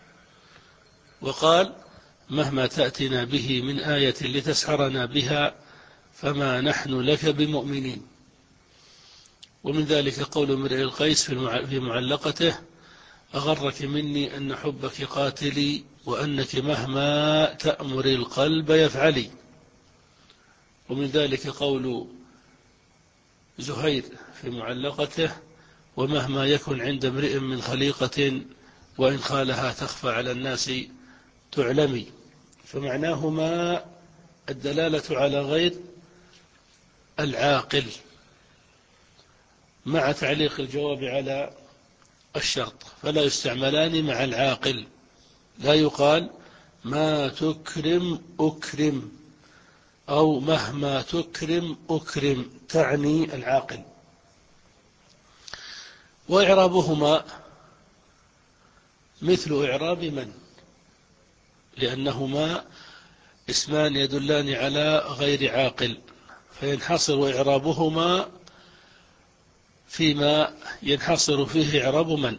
وقال مهما تأتنا به من آية لتسحرنا بها فما نحن لك بمؤمنين. ومن ذلك قول امرئ القيس في معلقته أغرك مني أن حبك قاتلي وأنك مهما تأمر القلب يفعلي. ومن ذلك قول زهير في معلقته ومهما يكن عند امرئ من خليقة وإن خالها تخفى على الناس تعلمي. فمعناهما الدلالة على غير العاقل مع تعليق الجواب على الشرط، فلا يستعملان مع العاقل. لا يقال ما تكرم أكرم أو مهما تكرم أكرم تعني العاقل. وإعرابهما مثل إعراب من، لأنهما اسمان يدلان على غير عاقل، فينحصر إعرابهما فيما ينحصر فيه إعراب من.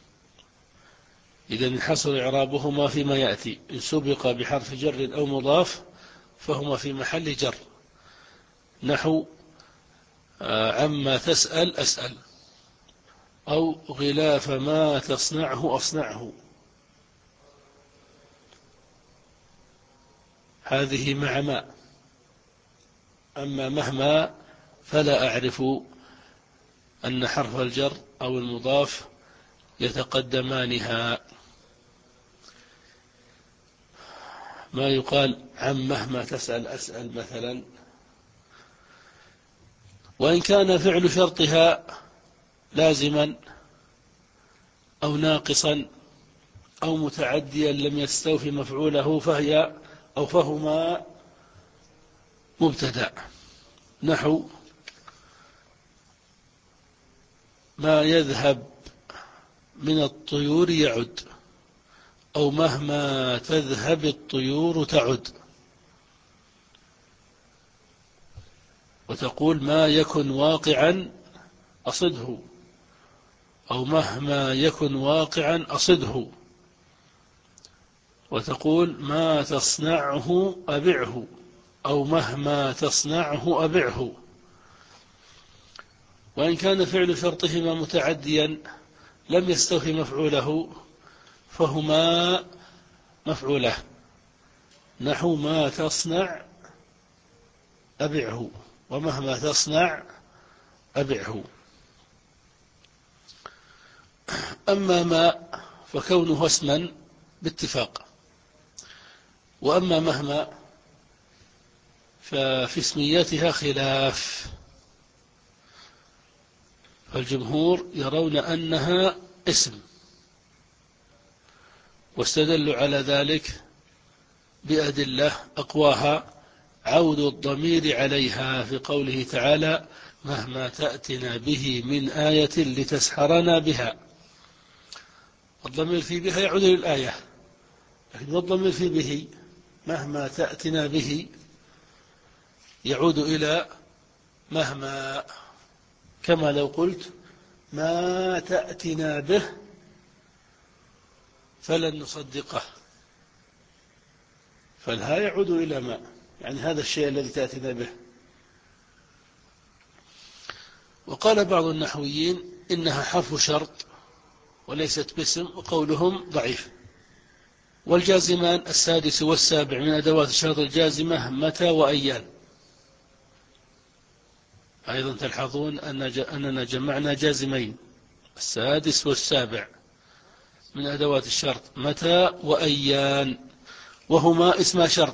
إذا انحصر إعرابهما فيما يأتي، إن سبق بحرف جر أو مضاف فهما في محل جر، نحو عما تسأل أسأل، أو غلاف ما تصنعه أصنعه، هذه مع ما. أما مهما فلا أعرف أن حرف الجر أو المضاف يتقدمانها. ما يقال عن مهما تسأل أسأل مثلا. وإن كان فعل شرطها لازما أو ناقصا أو متعديا لم يستوفي مفعوله فهي أو فهما مبتدأ، نحو ما يذهب من الطيور يعد، أو مهما تذهب الطيور تعد. وتقول ما يكن واقعا أصده، أو مهما يكن واقعا أصده. وتقول ما تصنعه أبعه، أو مهما تصنعه أبعه. وإن كان فعل شرطهما متعديا لم يستوفي مفعوله فهما مفعوله، نحو ما تصنع أبعه، ومهما تصنع أبعه. أما ما فكونه اسما باتفاق، وأما مهما ففي اسميتها خلاف، فالجمهور يرون أنها اسم، واستدلوا على ذلك بأدلة أقواها عود الضمير عليها في قوله تعالى مهما تأتنا به من آية لتسحرنا بها. الضمير في بها يعود للآية، لكن الضمير في به مهما تأتنا به يعود إلى مهما، كما لو قلت ما تأتنا به فلن نصدقه، فالها يعود إلى ما، يعني هذا الشيء الذي تأتنا به. وقال بعض النحويين إنها حرف شرط وليست باسم، وقولهم ضعيف. والجازمان السادس والسابع من أدوات الشرط الجازمة متى وأيان. أيضا تلحظون أننا جمعنا جازمين، السادس والسابع من أدوات الشرط متى وأيان، وهما اسم شرط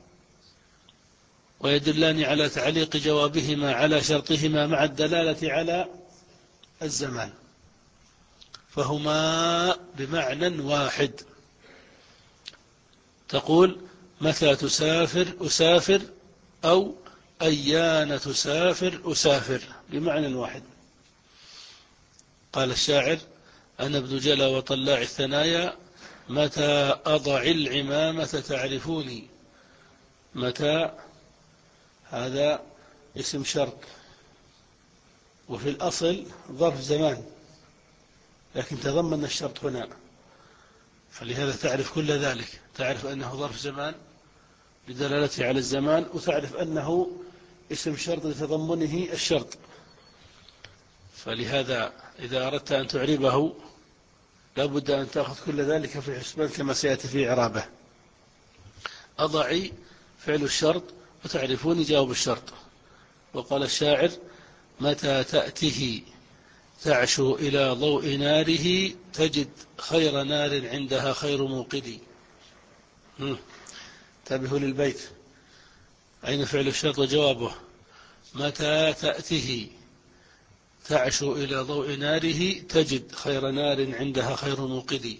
ويدلان على تعليق جوابهما على شرطهما مع الدلالة على الزمان، فهما بمعنى واحد. تقول متى تسافر أسافر، أو أيان تسافر أسافر، بمعنى واحد. قال الشاعر أنا ابن جلا وطلاع الثنايا متى أضع العمامة تعرفوني. متى هذا اسم شرط، وفي الأصل ظرف زمان، لكن تضمن الشرط هنا، فلهذا تعرف كل ذلك، تعرف أنه ظرف زمان بدلالته على الزمان، وتعرف أنه اسم شرط لتضمنه الشرط. فلهذا إذا أردت أن تعربه لابد أن تأخذ كل ذلك في حسبان كما سيأتي في إعرابه. أضعي فعل الشرط وتعرفوني جواب الشرط. وقال الشاعر متى تأته تعشو إلى ضوء ناره تجد خير نار عندها خير موقد. انتبهوا للبيت، أين فعل الشرط وجوابه؟ متى تأته تعشو إلى ضوء ناره تجد خير نار عندها خير موقد.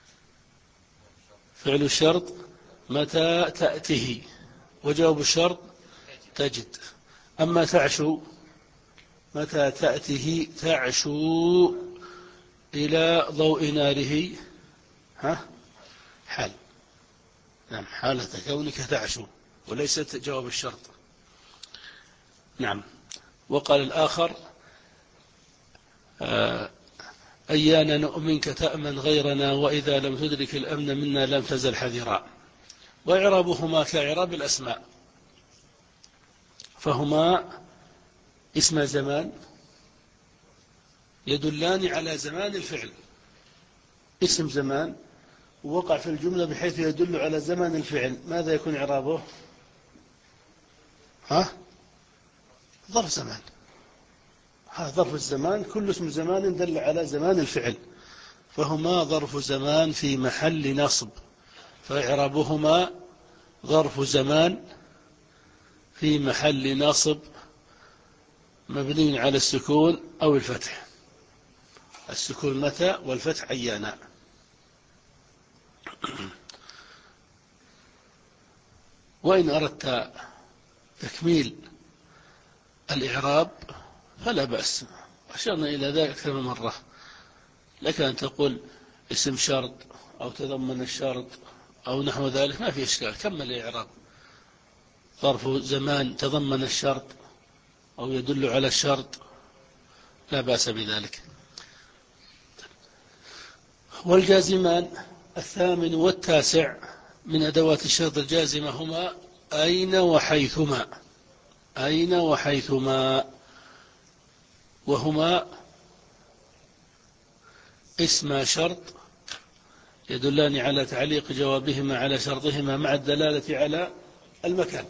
فعل الشرط متى تأته، وجواب الشرط تجد. أما تعشو، متى تأته تعشو إلى ضوء ناره، ها حال، نعم حالة كونك تعشو وليست جواب الشرط. نعم. وقال الآخر أيانا نؤمنك تأمن غيرنا وإذا لم تدرك الأمن منا لم تزل حذرا. وإعرابهما كإعراب الأسماء، فهما اسم زمان يدلان على زمان الفعل، اسم زمان وقع في الجملة بحيث يدل على زمان الفعل، ماذا يكون إعرابه؟ ها ظرف زمان. هذا ظرف الزمان، كل اسم زمان دل على زمان الفعل، فهما ظرف زمان في محل نصب، فإعرابهما ظرف زمان في محل نصب مبني على السكون أو الفتح. السكون متى والفتح أيانا. وإن أردت تكميل الإعراب فلا بأس، أشرنا إلى ذلك أكثر من مرة، لك أن تقول اسم شرط أو تضمن الشرط أو نحو ذلك، ما في إشكال، كمل الإعراب. ظرف زمان تضمن الشرط أو يدل على الشرط لا بأس بذلك. والجازمان الثامن والتاسع من أدوات الشرط الجازمة هما أين وحيثما. أين وحيثما، وهما اسم شرط يدلان على تعليق جوابهما على شرطهما مع الدلالة على المكان،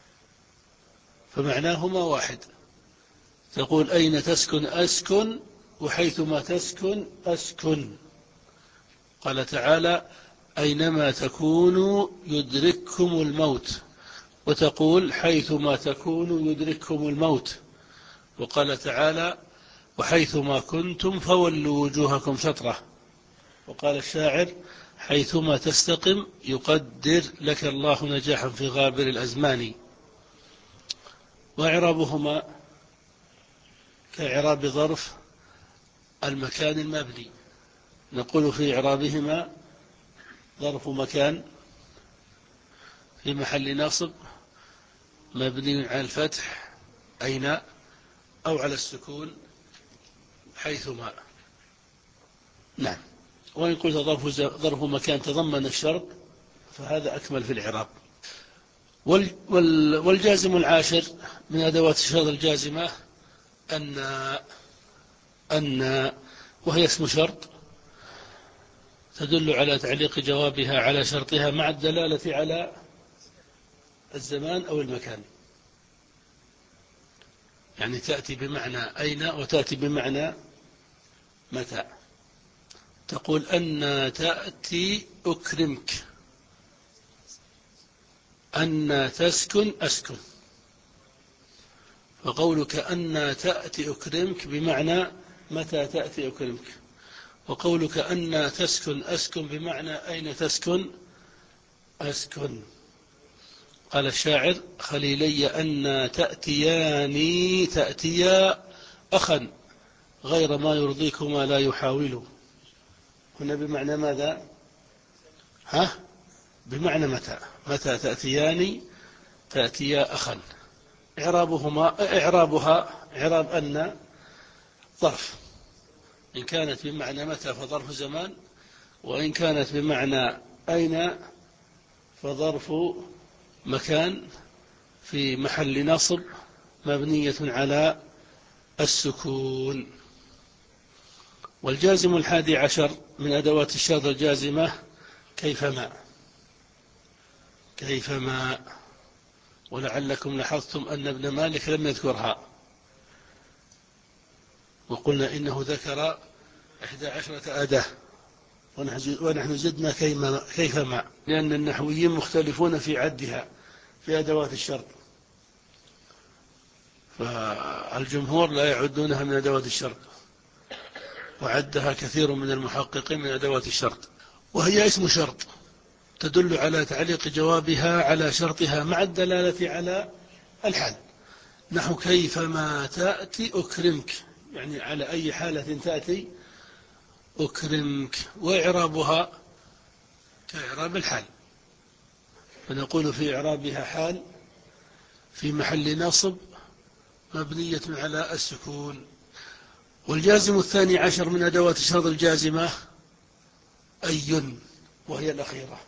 فمعناهما واحد. تقول أين تسكن أسكن وحيثما تسكن أسكن. قال تعالى أينما تكونوا يدرككم الموت، وتقول حيثما تكونوا يدرككم الموت. وقال تعالى وحيثما كنتم فولوا وجوهكم شطرة. وقال الشاعر حيثما تستقم يقدر لك الله نجاحا في غابر الأزمان. وإعرابهما كإعراب ظرف المكان المبني، نقول في إعرابهما ظرف مكان في محل نصب مبني على الفتح أين أو على السكون حيثما. نعم. وإن قلت ظرف, ظرف مكان تضمن الشرط فهذا أكمل في الإعراب. وال وال والجازم العاشر من أدوات الشرط الجازمة أن أن وهي اسم شرط تدل على تعليق جوابها على شرطها مع الدلالة على الزمان أو المكان. يعني تأتي بمعنى أين وتأتي بمعنى متى. تقول أن تأتي أكرمك، أن تسكن أسكن. فقولك أن تأتي أكرمك بمعنى متى تأتي أكرمك، وقولك أن تسكن أسكن بمعنى أين تسكن أسكن. قال الشاعر خليلي أن تأتياني تأتيا أخا غير ما يرضيكما لا يحاول. هنا بمعنى ماذا؟ ها؟ بمعنى متى. متى تأتياني تأتيا أخا. إعرابهما إعرابها إعراب أن ظرف، إن كانت بمعنى متى فظرف زمان، وإن كانت بمعنى أين فظرف مكان في محل نصب مبنية على السكون. والجازم الحادي عشر من أدوات الشرط الجازمة كيفما. كيفما ولعلكم لاحظتم أن ابن مالك لم يذكرها، وقلنا إنه ذكر إحدى عشرة أداة ونحن زدنا كيفما، لأن النحويين مختلفون في عدها في أدوات الشرط، فالجمهور لا يعدونها من أدوات الشرط، وعدها كثير من المحققين من أدوات الشرط. وهي اسم شرط تدل على تعليق جوابها على شرطها مع الدلالة على الحال. نحو كيفما تأتي أكرمك، يعني على أي حالة تأتي أكرمك. وإعرابها كإعراب الحال، فنقول في إعرابها حال في محل نصب مبنية على السكون. والجازم الثاني عشر من أدوات الشرط الجازمة أي، وهي الأخيرة.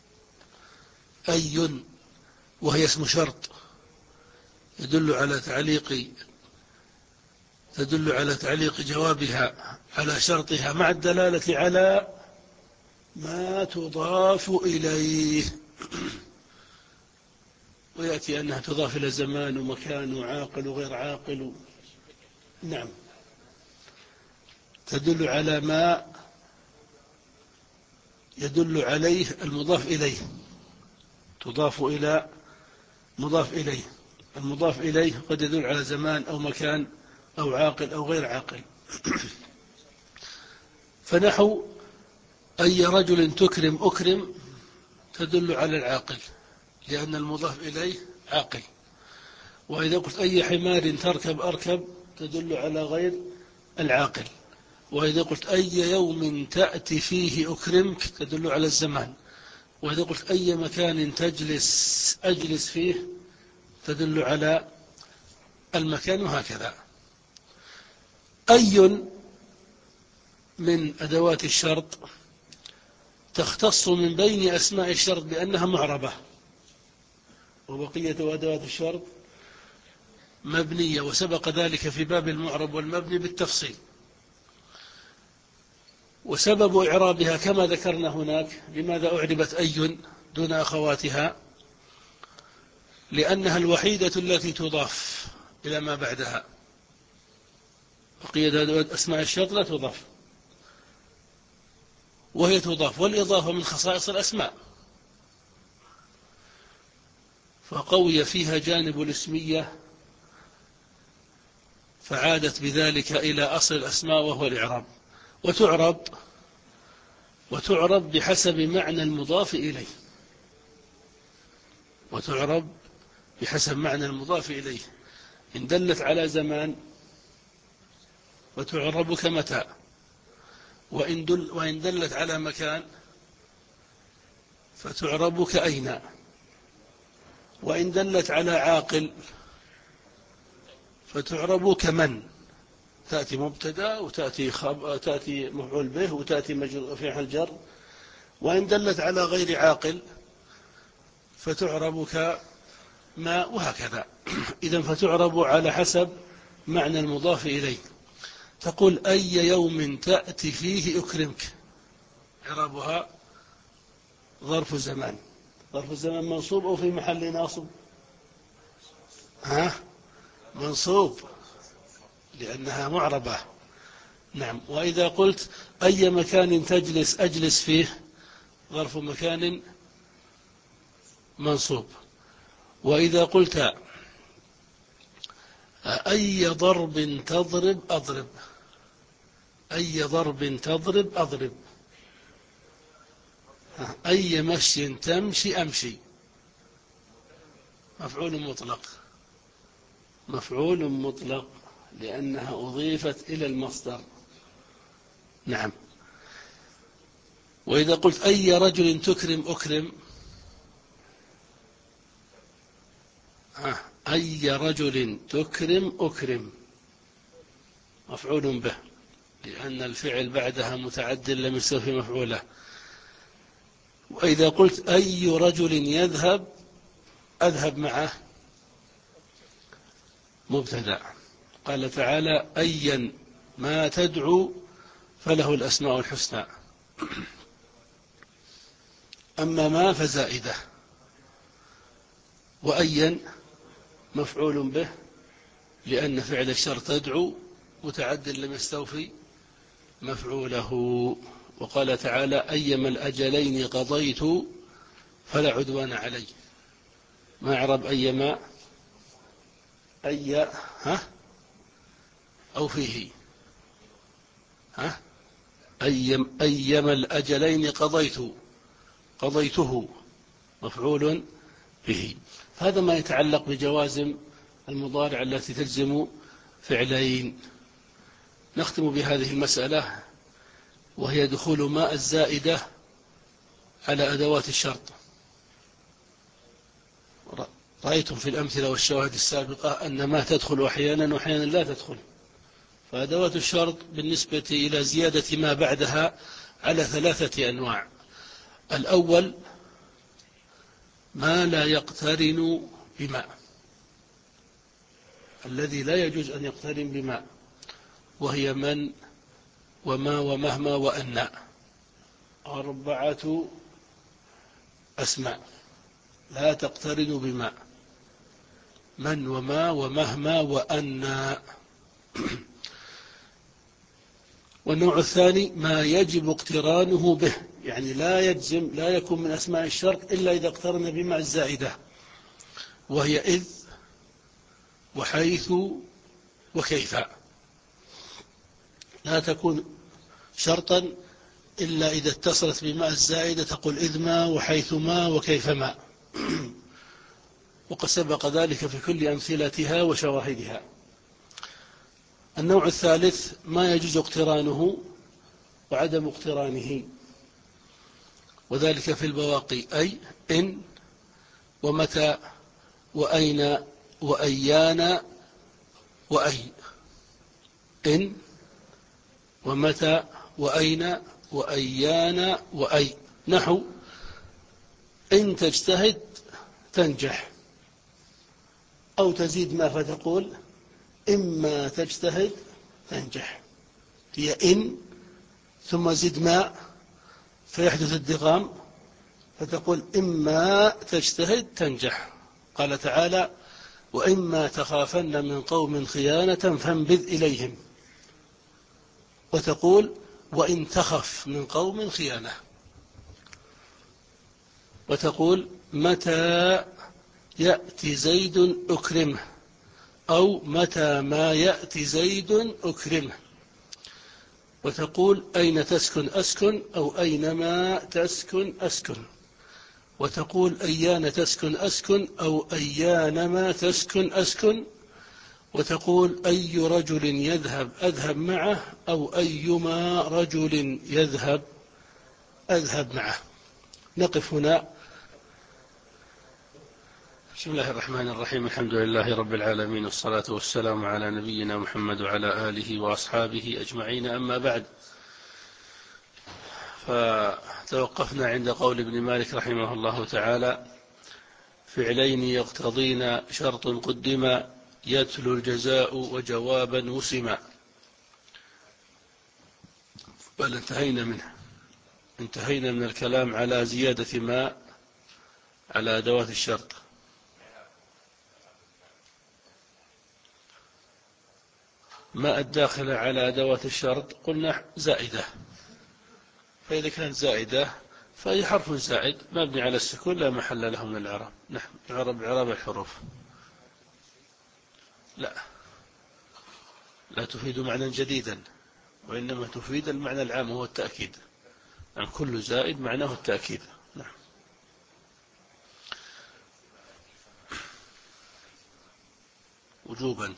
أي وهي اسم شرط يدل على تعليق تدل على تعليق جوابها على شرطها مع الدلالة على ما تضاف إليه. ويأتي أنها تضاف إلى زمان ومكان وعاقل وغير عاقل. نعم. تدل على ما يدل عليه المضاف إليه، تضاف إلى مضاف إليه. المضاف إليه قد يدل على زمان أو مكان أو عاقل أو غير عاقل. فنحو أي رجل تكرم أكرم تدل على العاقل لأن المضاف إليه عاقل. وإذا قلت أي حمار تركب أركب تدل على غير العاقل. وإذا قلت أي يوم تأتي فيه أكرمك تدل على الزمان. وإذا قلت أي مكان تجلس أجلس فيه تدل على المكان. وهكذا. أي من أدوات الشرط تختص من بين أسماء الشرط بأنها معربة، وبقية أدوات الشرط مبنية، وسبق ذلك في باب المعرب والمبني بالتفصيل. وسبب إعرابها كما ذكرنا هناك، لماذا أعربت أي دون أخواتها؟ لأنها الوحيدة التي تضاف إلى ما بعدها، بقية أدوات أسماء الشرط لا تضاف، وهي تضاف، والإضافة من خصائص الأسماء، فقوي فيها جانب الاسمية فعادت بذلك إلى أصل الأسماء وهو الإعراب. وتعرب وتعرب بحسب معنى المضاف إليه وتعرب بحسب معنى المضاف إليه إن دلت على زمان وتعرب كمتى، وإن, دل وإن دلت على مكان فتعرب كأين، وإن دلت على عاقل فتعرب كمن، تأتي مبتدا وتأتي خب... تأتي مفعول به وتأتي مجرور في محل جر. وإن دلت على غير عاقل فتعرب كما، وهكذا. إذن فتعرب على حسب معنى المضاف إليه. تقول أي يوم تأتي فيه أكرمك، إعرابها ظرف زمان. ظرف الزمان منصوب أو في محل ناصب؟ ها منصوب لأنها معربة. نعم. وإذا قلت أي مكان تجلس أجلس فيه، ظرف مكان منصوب. وإذا قلت أي ضرب تضرب أضرب، أي ضرب تضرب أضرب. أي مشي تمشي أمشي، مفعول مطلق، مفعول مطلق لأنها أضيفت إلى المصدر. نعم. وإذا قلت أي رجل تكرم أكرم، أي رجل تكرم أكرم، مفعول به لأن الفعل بعدها متعد لم يستوفي مفعوله. وإذا قلت أي رجل يذهب أذهب معه، مبتدأ. قال تعالى أيا ما تدعو فله الأسماء الحسنى. أما ما فزائدة، وأيا مفعول به لأن فعل الشرط تدعو متعد لم يستوفي مفعوله. وقال تعالى أيما الأجلين قضيت فلا عدوان علي، ما أعرب أيما، أي ها أو فيه ها أيم أيما الأجلين قضيت، قضيته مفعول به. هذا ما يتعلق بجوازم المضارع التي تجزم فعلين. نختم بهذه المسألة وهي دخول ما الزائدة على أدوات الشرط. رأيتم في الأمثلة والشواهد السابقة أن ما تدخل أحيانا وأحيانا لا تدخل. فأدوات الشرط بالنسبة إلى زيادة ما بعدها على ثلاثة أنواع. الأول ما لا يقترن بما، الذي لا يجوز أن يقترن بما، وهي من وما ومهما وأن، أربعة أسماء لا تقترن بما، من وما ومهما وأن. والنوع الثاني ما يجب اقترانه به، يعني لا يجزم، لا يكون من أسماء الشرط إلا إذا اقترن بما الزائدة، وهي إذ وحيث وكيف. لا تكون شرطا إلا إذا اتصلت بما الزائدة، تقول إذ ما وحيث ما وكيف ما. وقد سبق ذلك في كل أمثلتها وشواهدها. النوع الثالث ما يجوز اقترانه وعدم اقترانه، وذلك في البواقي أي إن ومتى وأين وأيان وأي، إن ومتى وأين وأيان وأي. نحو إن تجتهد تنجح، أو تزيد ما فتقول إما تجتهد تنجح. هي إن ثم زد ما فيحدث الدغام فتقول إما تجتهد تنجح. قال تعالى وإما تخافن من قوم خيانة فانبذ إليهم، وتقول وإن تخف من قوم خيانة. وتقول متى يأتي زيد أكرمه، أو متى ما يأتي زيد أكرمه. وتقول أين تسكن أسكن، أو أينما تسكن أسكن. وتقول أيان تسكن أسكن، أو أيانما تسكن أسكن. وتقول أي رجل يذهب أذهب معه، أو أيما رجل يذهب أذهب معه. نقف هنا. بسم الله الرحمن الرحيم. الحمد لله رب العالمين، والصلاة والسلام على نبينا محمد وعلى آله وأصحابه أجمعين، أما بعد. فتوقفنا عند قول ابن مالك رحمه الله تعالى: فعلين يقتضين شرط قدم، يتلو الجزاء وجوابا وسما. بل انتهينا منه، انتهينا من الكلام على زيادة ما على أدوات الشرط. ما الداخل على أدوات الشرط قلنا زائدة، فإذا كانت زائدة فهي حرف زائد مبني على السكون لا محل له من الإعراب. نحن نعرب إعراب الحروف. لا لا تفيد معنى جديدا، وإنما تفيد المعنى العام وهو التأكيد. عن كل زائد معناه التأكيد. نعم. وجوبا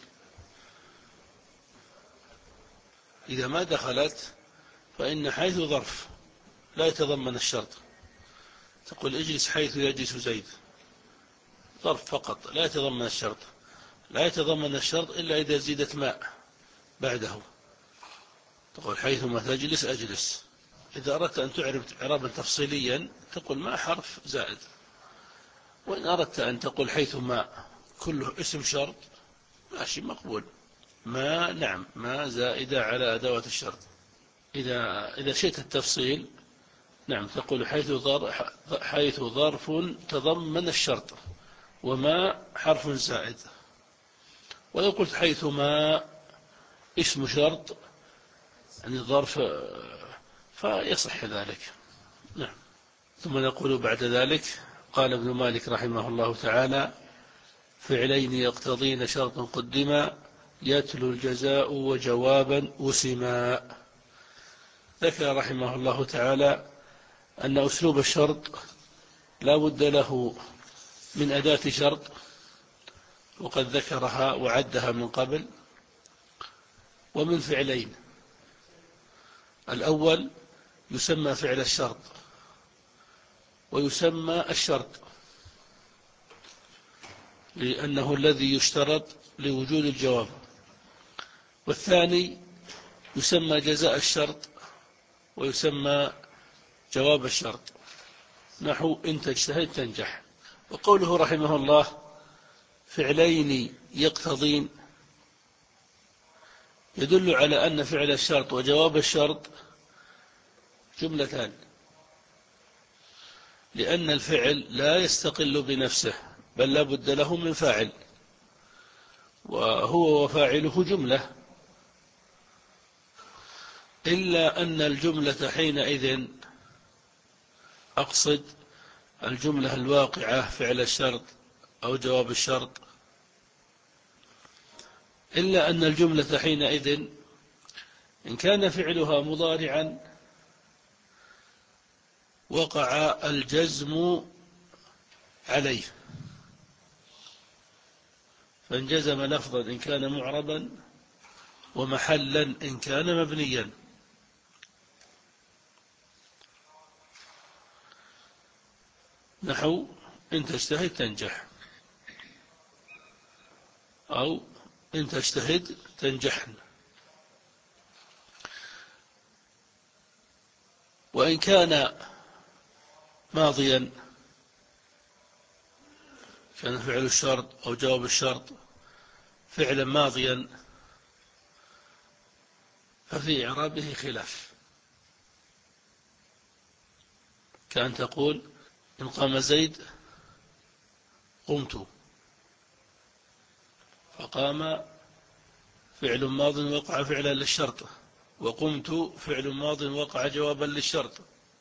إذا ما دخلت فإن حيث ظرف لا يتضمن الشرط. تقول اجلس حيث يجلس زيد، ظرف فقط لا يتضمن الشرط. لا يتضمن الشرط إلا إذا زيدت ماء بعده. تقول حيثما تجلس أجلس. إذا أردت أن تعرب إعرابا تفصيليا تقول ما حرف زائد. وإن أردت أن تقول حيثما كله اسم شرط ماشي مقبول. ما نعم ما زائدة على أدوات الشرط. إذا إذا شئت التفصيل نعم تقول حيث ظرف حيث ظرف تضمن الشرط، وما حرف زائد. ولو قلت حيثما اسم شرط يعني الظرف فيصح ذلك. نعم. ثم نقول بعد ذلك: قال ابن مالك رحمه الله تعالى: فعلين يقتضين شرط قدما، يتلو الجزاء وجوابا وسما. ذكر رحمه الله تعالى أن أسلوب الشرط لا بد له من أداة شرط، وقد ذكرها وعدها من قبل، ومن فعلين. الأول يسمى فعل الشرط، ويسمى الشرط لأنه الذي يشترط لوجود الجواب. والثاني يسمى جزاء الشرط، ويسمى جواب الشرط. نحو إن تجتهد تنجح. وقوله رحمه الله فعلين يقتضين يدل على أن فعل الشرط وجواب الشرط جملتان، لأن الفعل لا يستقل بنفسه بل لا بد له من فاعل، وهو وفاعله جملة، إلا أن الجملة حينئذ أقصد الجملة الواقعة فعل الشرط أو جواب الشرط، إلا أن الجملة حينئذ إن كان فعلها مضارعا وقع الجزم عليه، فانجزم لفظا إن كان معربا ومحلا إن كان مبنيا. نحو إن تجتهد تنجح، أو إن تجتهد تنجحن. وإن كان ماضيا كان فعل الشرط أو جواب الشرط فعلا ماضيا ففي إعرابه خلاف، كأن تقول إن قام زيد قمت، فقام فعل ماض وقع فعلا للشرط وقمت فعل ماض وقع جوابا للشرط،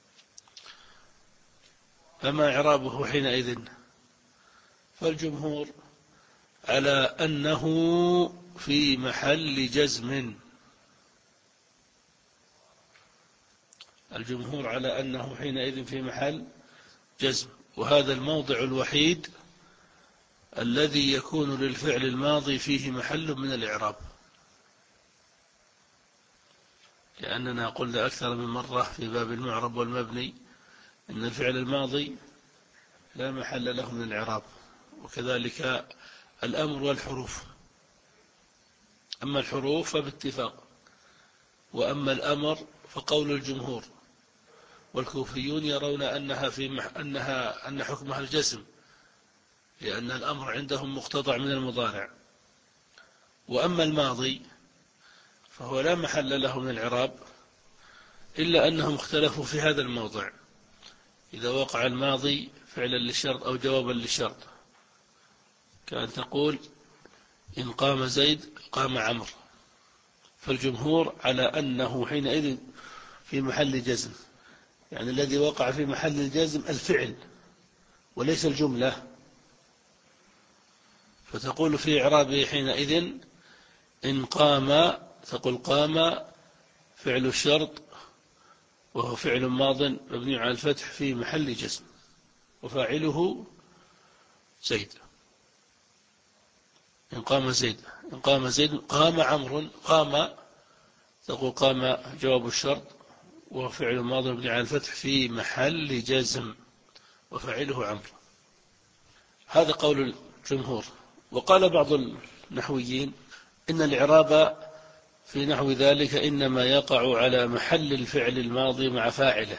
فما إعرابه حينئذ؟ فالجمهور على أنه في محل جزم. الجمهور على أنه حينئذ في محل جزم، وهذا الموضع الوحيد الذي يكون للفعل الماضي فيه محل من الإعراب، لأننا قلنا أكثر من مرة في باب المعرب والمبني إن الفعل الماضي لا محل له من الإعراب، وكذلك الأمر والحروف. أما الحروف فباتفاق، وأما الأمر فقول الجمهور، والكوفيون يرون أنها في مح... أنها أن حكمها الجزم، لأن الأمر عندهم مقتضع من المضارع. وأما الماضي فهو لا محل له من الإعراب، إلا أنهم اختلفوا في هذا الموضع، إذا وقع الماضي فعلا للشرط أو جوابا للشرط، كأن تقول إن قام زيد قام عمرو، فالجمهور على أنه حينئذ في محل جزم، يعني الذي وقع في محل الجزم الفعل وليس الجملة، فتقول في إعرابه حينئذ إن قام، تقول قام فعل الشرط وهو فعل ماض مبني على الفتح في محل جزم، وفاعله زيد. إن قام زيد، إن قام زيد قام عمرو، قام تقول قام جواب الشرط وهو فعل ماض مبني على الفتح في محل جزم، وفاعله عمرو. هذا قول الجمهور. وقال بعض النحويين إن الإعراب في نحو ذلك إنما يقع على محل الفعل الماضي مع فاعله.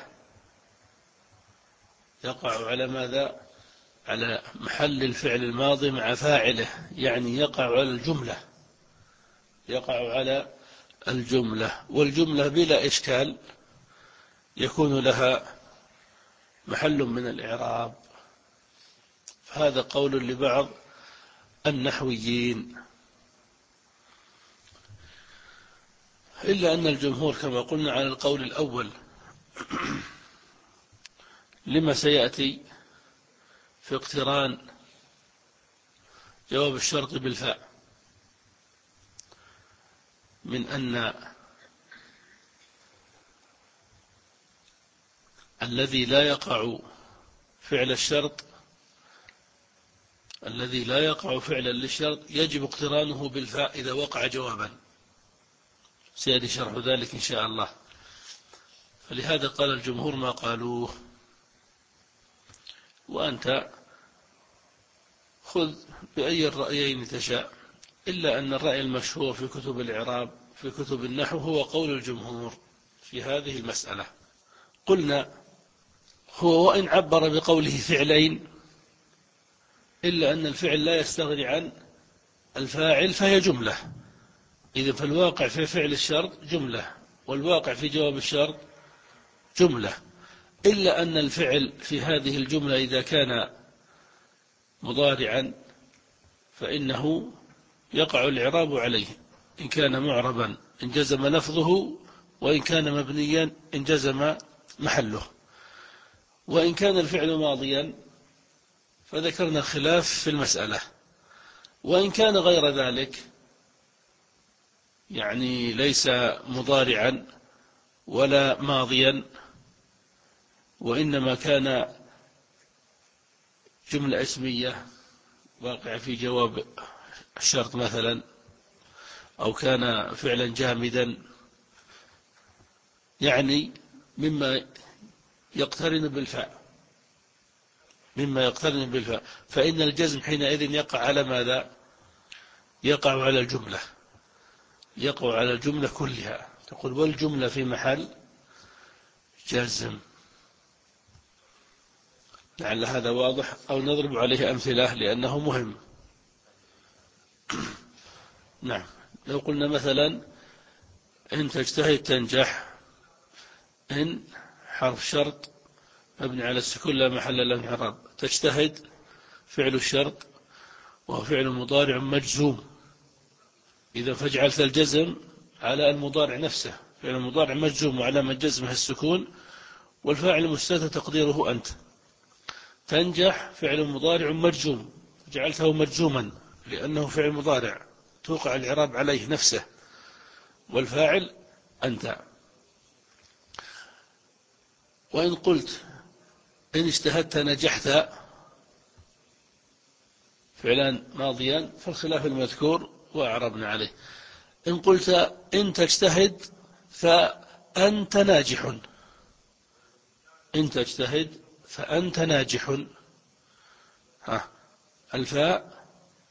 يقع على ماذا؟ على محل الفعل الماضي مع فاعله، يعني يقع على الجملة، يقع على الجملة، والجملة بلا إشكال يكون لها محل من الإعراب. هذا قول لبعض النحويين، إلا أن الجمهور كما قلنا على القول الأول لما سيأتي في اقتران جواب الشرط بالفاء، من أن الذي لا يقع فعل الشرط الذي لا يقع فعلا للشرط يجب اقترانه بالفاء إذا وقع جوابا، سيأتي شرح ذلك إن شاء الله. فلهذا قال الجمهور ما قالوه، وأنت خذ بأي الرأيين تشاء، إلا أن الرأي المشهور في كتب الإعراب في كتب النحو هو قول الجمهور في هذه المسألة. قلنا هو وإن عبر بقوله فعلين، إلا أن الفعل لا يستغني عن الفاعل فهي جملة، إذن فالواقع في فعل الشرط جملة، والواقع في جواب الشرط جملة، إلا أن الفعل في هذه الجملة إذا كان مضارعا فإنه يقع الإعراب عليه، إن كان معربا إن جزم لفظه، وإن كان مبنيا إن جزم محله. وإن كان الفعل ماضيا فذكرنا الخلاف في المسألة، وإن كان غير ذلك يعني ليس مضارعا ولا ماضيا، وإنما كان جملة اسمية واقع في جواب الشرط مثلا، أو كان فعلا جامدا، يعني مما يقترن بالفاء مما يقترن بالفاء فإن الجزم حينئذ يقع على ماذا؟ يقع على الجملة، يقع على الجملة كلها. تقول والجملة في محل جزم. لعل هذا واضح، أو نضرب عليه أمثلة لأنه مهم. نعم، لو قلنا مثلا إن تجتهد تنجح، إن حرف شرط مبني على السكون لا محل له من الإعراب، تجتهد فعل الشرط وهو فعل مضارع مجزوم، إذا فجعلت الجزم على المضارع نفسه فعل مضارع مجزوم وعلامة جزمه السكون، والفاعل مستتر تقديره أنت. تنجح فعل مضارع مجزوم، جعلته مجزوما لأنه فعل مضارع توقع الإعراب عليه نفسه، والفاعل أنت. وإن قلت إن اجتهدت نجحت فعلا ماضيا فالخلاف المذكور وأعربنا عليه. إن قلت إن تجتهد فأنت ناجح، إن تجتهد فأنت ناجح. ها الفاء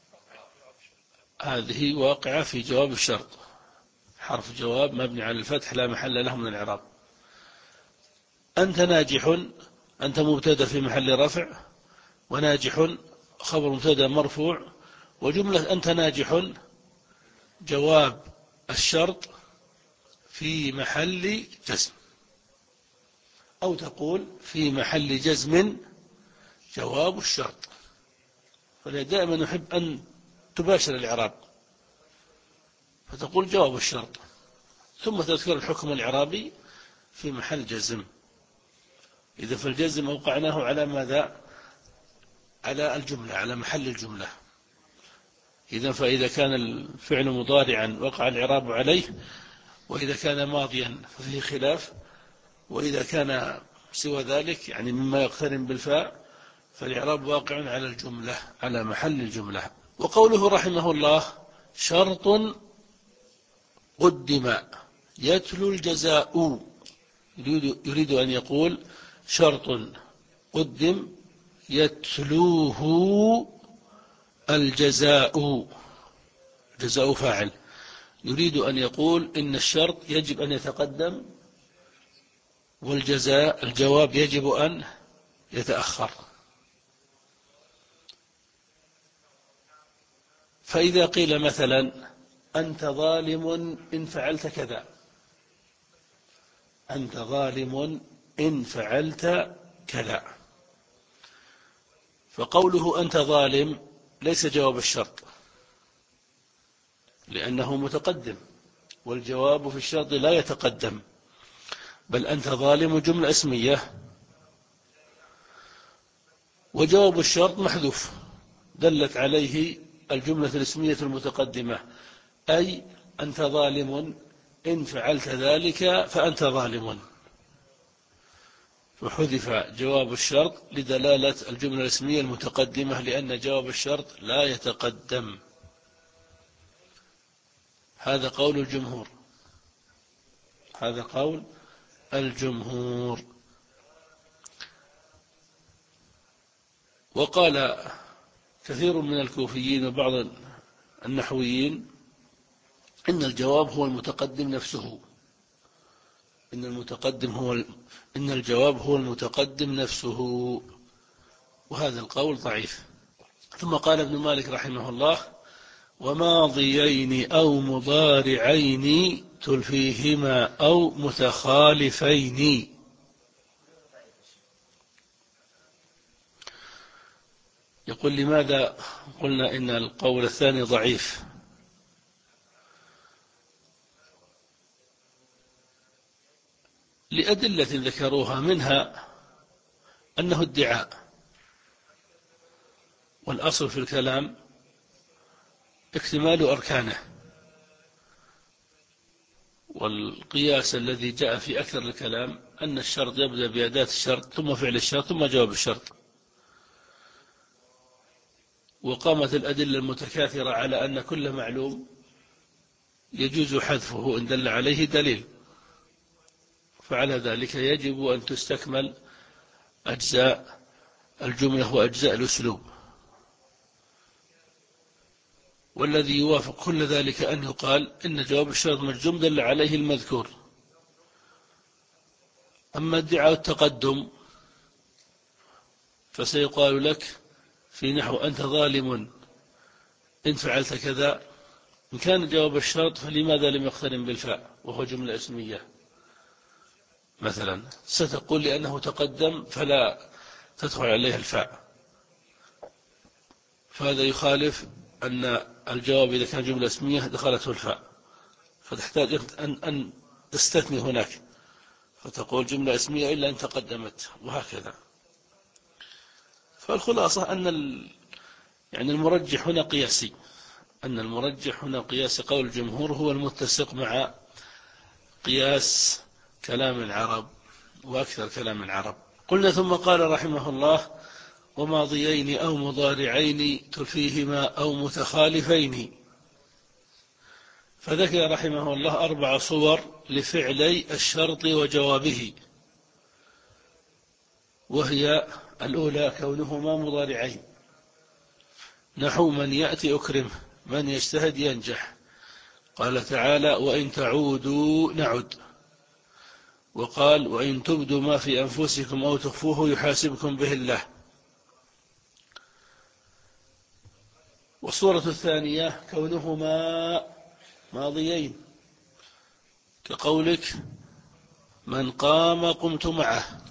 هذه واقعة في جواب الشرط، حرف جواب مبني على الفتح لا محل له من الإعراب. أنت ناجح، أنت مبتدأ في محل رفع، وناجح خبر مبتدأ مرفوع، وجملة أنت ناجح جواب الشرط في محل جزم، أو تقول في محل جزم جواب الشرط. فدائما نحب أن تباشر الإعراب، فتقول جواب الشرط ثم تذكر الحكم الإعرابي في محل جزم. إذا فالجزم أوقعناه على ماذا؟ على الجملة، على محل الجملة. إذا فإذا كان الفعل مضارعا وقع الإعراب عليه، وإذا كان ماضيا ففيه خلاف، وإذا كان سوى ذلك يعني مما يقترن بالفاء فالإعراب واقع على الجملة، على محل الجملة. وقوله رحمه الله شرط قدم يتلو الجزاء، يريد, يريد أن يقول شرط قدم يتلوه الجزاء، جزاء فاعل. يريد أن يقول إن الشرط يجب أن يتقدم، والجزاء الجواب يجب أن يتأخر. فإذا قيل مثلا أنت ظالم إن فعلت كذا، أنت ظالم إن فعلت كذا، فقوله أنت ظالم ليس جواب الشرط لأنه متقدم، والجواب في الشرط لا يتقدم، بل أنت ظالم جملة اسمية، وجواب الشرط محذوف دلت عليه الجملة الاسمية المتقدمة، أي أنت ظالم إن فعلت ذلك فأنت ظالم، فحذف جواب الشرط لدلالة الجملة الاسمية المتقدمة، لأن جواب الشرط لا يتقدم. هذا قول الجمهور، هذا قول الجمهور. وقال كثير من الكوفيين وبعض النحويين إن الجواب هو المتقدم نفسه، إن المتقدم هو إن الجواب هو المتقدم نفسه، وهذا القول ضعيف. ثم قال ابن مالك رحمه الله وماضيين أو مضارعين تلفيهما أو متخالفين. يقول لماذا قلنا إن القول الثاني ضعيف؟ لأدلة ذكروها، منها أنه ادعاء، والأصل في الكلام اكتمال أركانه، والقياس الذي جاء في أكثر الكلام أن الشرط يبدأ بأداة الشرط ثم فعل الشرط ثم جواب الشرط، وقامت الأدلة المتكاثرة على أن كل معلوم يجوز حذفه إن دل عليه دليل، فعلى ذلك يجب أن تستكمل أجزاء الجملة وأجزاء الأسلوب، والذي يوافق كل ذلك أن يقال إن جواب الشرط مجزوم دل عليه المذكور. أما ادعاء التقدم فسيقال لك في نحو أنت ظالم إن فعلت كذا، إن كان جواب الشرط فلماذا لم يقترن بالفاء وهو جملة اسمية مثلا؟ ستقول لأنه تقدم فلا تدخل عليه الفاء، فهذا يخالف أن الجواب إذا كان جملة اسمية دخلته الفاء، فتحتاج أن, أن استثني هناك فتقول جملة اسمية إلا أن تقدمت، وهكذا. فالخلاصة أن ال... يعني المرجح هنا قياسي، أن المرجح هنا قياسي. قول الجمهور هو المتسق مع قياس كلام العرب وأكثر كلام العرب. قلنا ثم قال رحمه الله: وماضيين أو مضارعين تلفيهما أو متخالفين. فذكر رحمه الله أربع صور لفعلي الشرط وجوابه، وهي الأولى كونهما مضارعين، نحو من يأتي أكرمه، من يجتهد ينجح. قال تعالى: وإن تعودوا نعد. وقال: وإن تبدوا ما في أنفسكم أو تخفوه يحاسبكم به الله. والصورة الثانية كونهما ماضيين، كقولك: من قام قمت معه.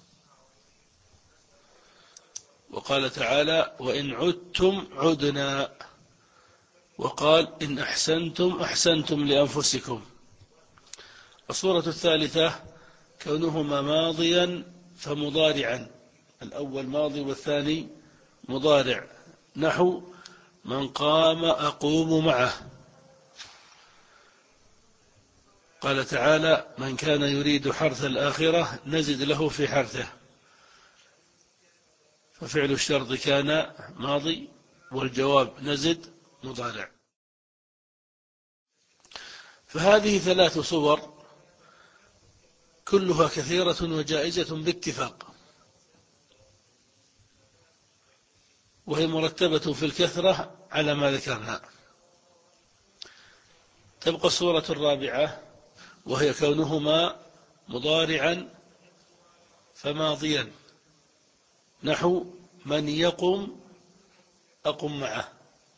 وقال تعالى: وإن عدتم عدنا. وقال: إن أحسنتم أحسنتم لأنفسكم. الصورة الثالثة كونهما ماضيا فمضارعا، الأول ماضي والثاني مضارع، نحو من قام أقوم معه. قال تعالى: من كان يريد حرث الآخرة نزد له في حرثه. ففعل الشرط كان ماضي، والجواب نزد مضارع. فهذه ثلاث صور كلها كثيرة وجائزة باتفاق، وهي مرتبة في الكثرة على ما ذكرنا. تبقى الصورة الرابعة، وهي كونهما مضارعا فماضيا، نحو من يقم أقم معه.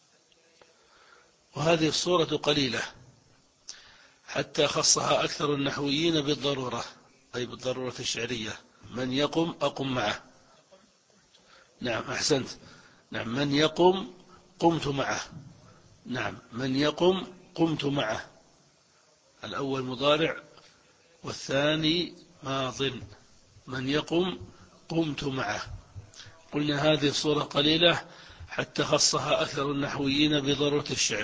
وهذه الصورة قليلة حتى خصها أكثر النحويين بالضرورة، أي بالضرورة الشعرية. من يقم أقم معه. نعم أحسنت. نعم من يقم قمت معه. نعم من يقم قمت معه، الأول مضارع والثاني ماض. من يقم قمت معه. قلنا هذه الصورة قليلة حتى خصها أكثر النحويين بضرورة الشعر.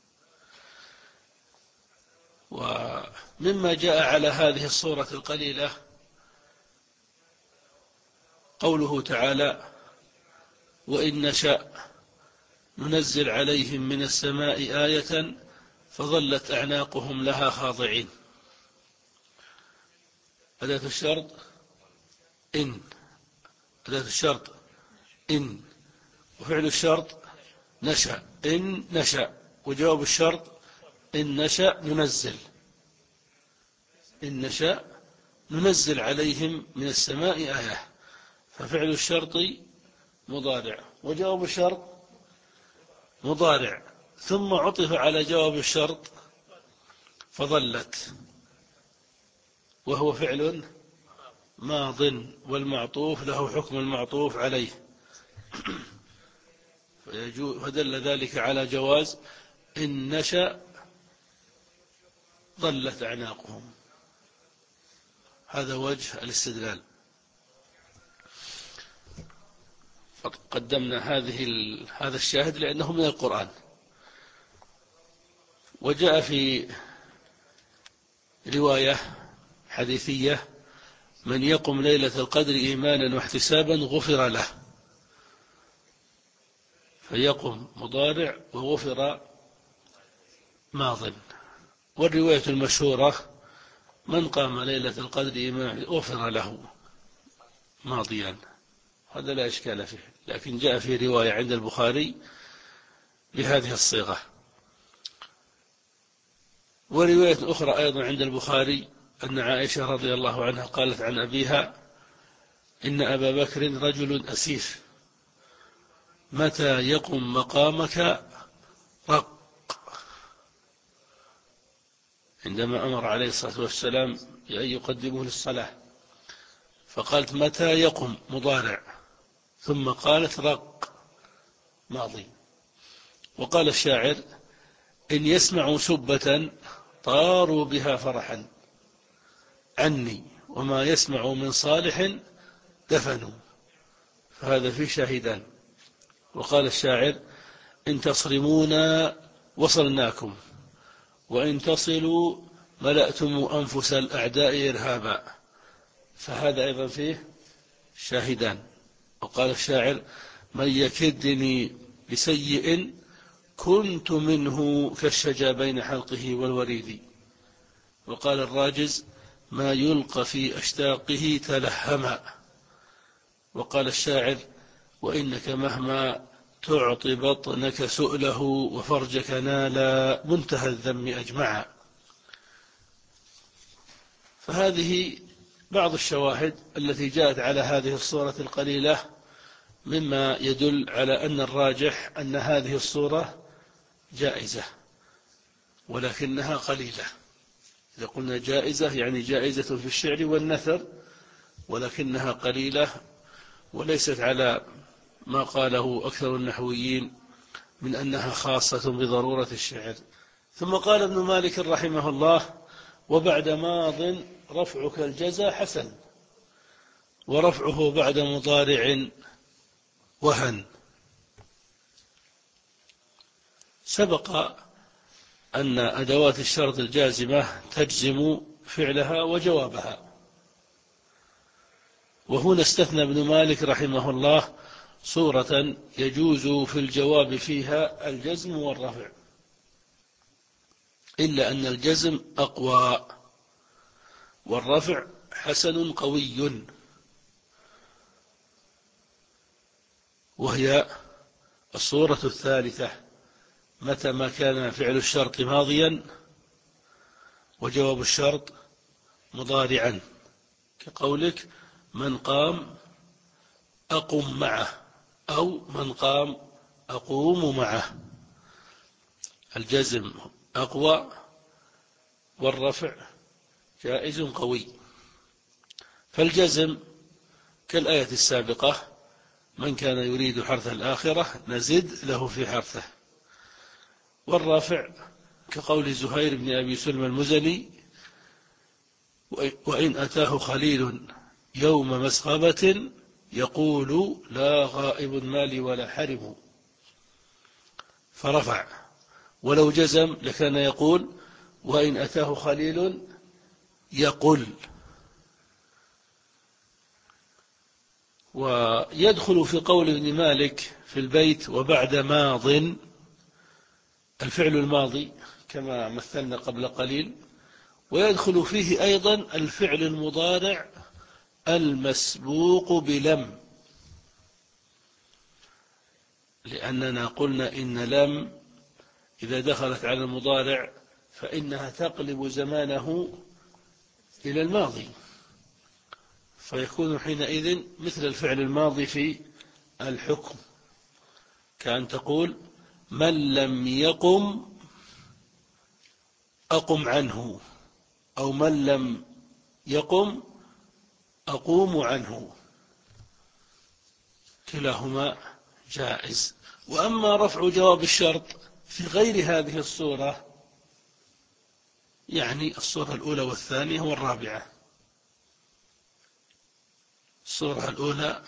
ومما جاء على هذه الصورة القليلة قوله تعالى: وإن نشأ ننزل عليهم من السماء آية فظلت أعناقهم لها خاضعين. أداة الشرط إن، أداة الشرط إن، وفعل الشرط نشأ، إن نشأ، وجواب الشرط إن نشأ ننزل. إن نشأ ننزل عليهم من السماء آية. ففعل الشرط مضارع، وجواب الشرط مضارع، ثم عطف على جواب الشرط فظلت، وهو فعل ماض، والمعطوف له حكم المعطوف عليه. فدل ذلك على جواز إن نشأ ظلت أعناقهم. هذا وجه الاستدلال. قدمنا هذه هذا الشاهد لأنه من القرآن. وجاء في رواية حديثية: من يقم ليلة القدر إيمانا واحتسابا غفر له. فيقم مضارع وغفر ماض. والرواية المشهورة: من قام ليلة القدر إيمانا غفر له ماضيا. هذا لا إشكال فيه، لكن جاء في رواية عند البخاري بهذه الصيغة. ورواية أخرى أيضا عند البخاري أن عائشة رضي الله عنها قالت عن أبيها: إن أبا بكر رجل أسيف، متى يقم مقامك رق. عندما أمر عليه الصلاة والسلام بأن يقدمه للصلاة، فقالت متى يقم مضارع، ثم قالت رق ماضي. وقال الشاعر: إن يسمعوا سبة طاروا بها فرحا. عني وما يسمع من صالح دفنوا، فهذا فيه شاهدان. وقال الشاعر: إن تصرمونا وصلناكم، وإن تصلوا ملأتم أنفس الأعداء إرهابا، فهذا أيضا فيه شاهدان. وقال الشاعر: من يكدني بسيء كنت منه كالشجا بين حلقه والوريد. وقال الراجز: ما يلقى في أشتاقه تلهما. وقال الشاعر: وإنك مهما تعطي بطنك سؤله وفرجك نال منتهى الذم أجمعا. فهذه بعض الشواهد التي جاءت على هذه الصورة القليلة، مما يدل على أن الراجح أن هذه الصورة جائزة، ولكنها قليلة. إذا قلنا جائزة يعني جائزة في الشعر والنثر، ولكنها قليلة وليست على ما قاله أكثر النحويين من أنها خاصة بضرورة الشعر. ثم قال ابن مالك رحمه الله: وبعد ماض رفعك الجزا حسن، ورفعه بعد مضارع وهن. سبق أن أدوات الشرط الجازمة تجزم فعلها وجوابها، وهنا استثنى ابن مالك رحمه الله صورة يجوز في الجواب فيها الجزم والرفع، إلا أن الجزم أقوى والرفع حسن قوي، وهي الصورة الثالثة: متى ما كان فعل الشرط ماضيا وجواب الشرط مضارعا، كقولك: من قام أقم معه، أو من قام أقوم معه. الجزم أقوى والرفع جائز قوي. فالجزم كالآية السابقة: من كان يريد حرث الآخرة نزد له في حرثه. والرافع كقول زهير بن أبي سلمى المزني: وإن أتاه خليل يوم مسغبة يقول لا غائب مالي ولا حرم، فرفع. ولو جزم لكان يقول: وإن أتاه خليل يقل. ويدخل في قول ابن مالك في البيت: وبعد ماض، الفعل الماضي كما مثلنا قبل قليل، ويدخل فيه أيضا الفعل المضارع المسبوق بلم، لأننا قلنا إن لم إذا دخلت على المضارع فإنها تقلب زمانه إلى الماضي، فيكون حينئذ مثل الفعل الماضي في الحكم، كأن تقول: من لم يقم أقم عنه، أو من لم يقم أقوم عنه، كلاهما جائز. وأما رفع جواب الشرط في غير هذه الصورة، يعني الصورة الأولى والثانية والرابعة. الصورة الأولى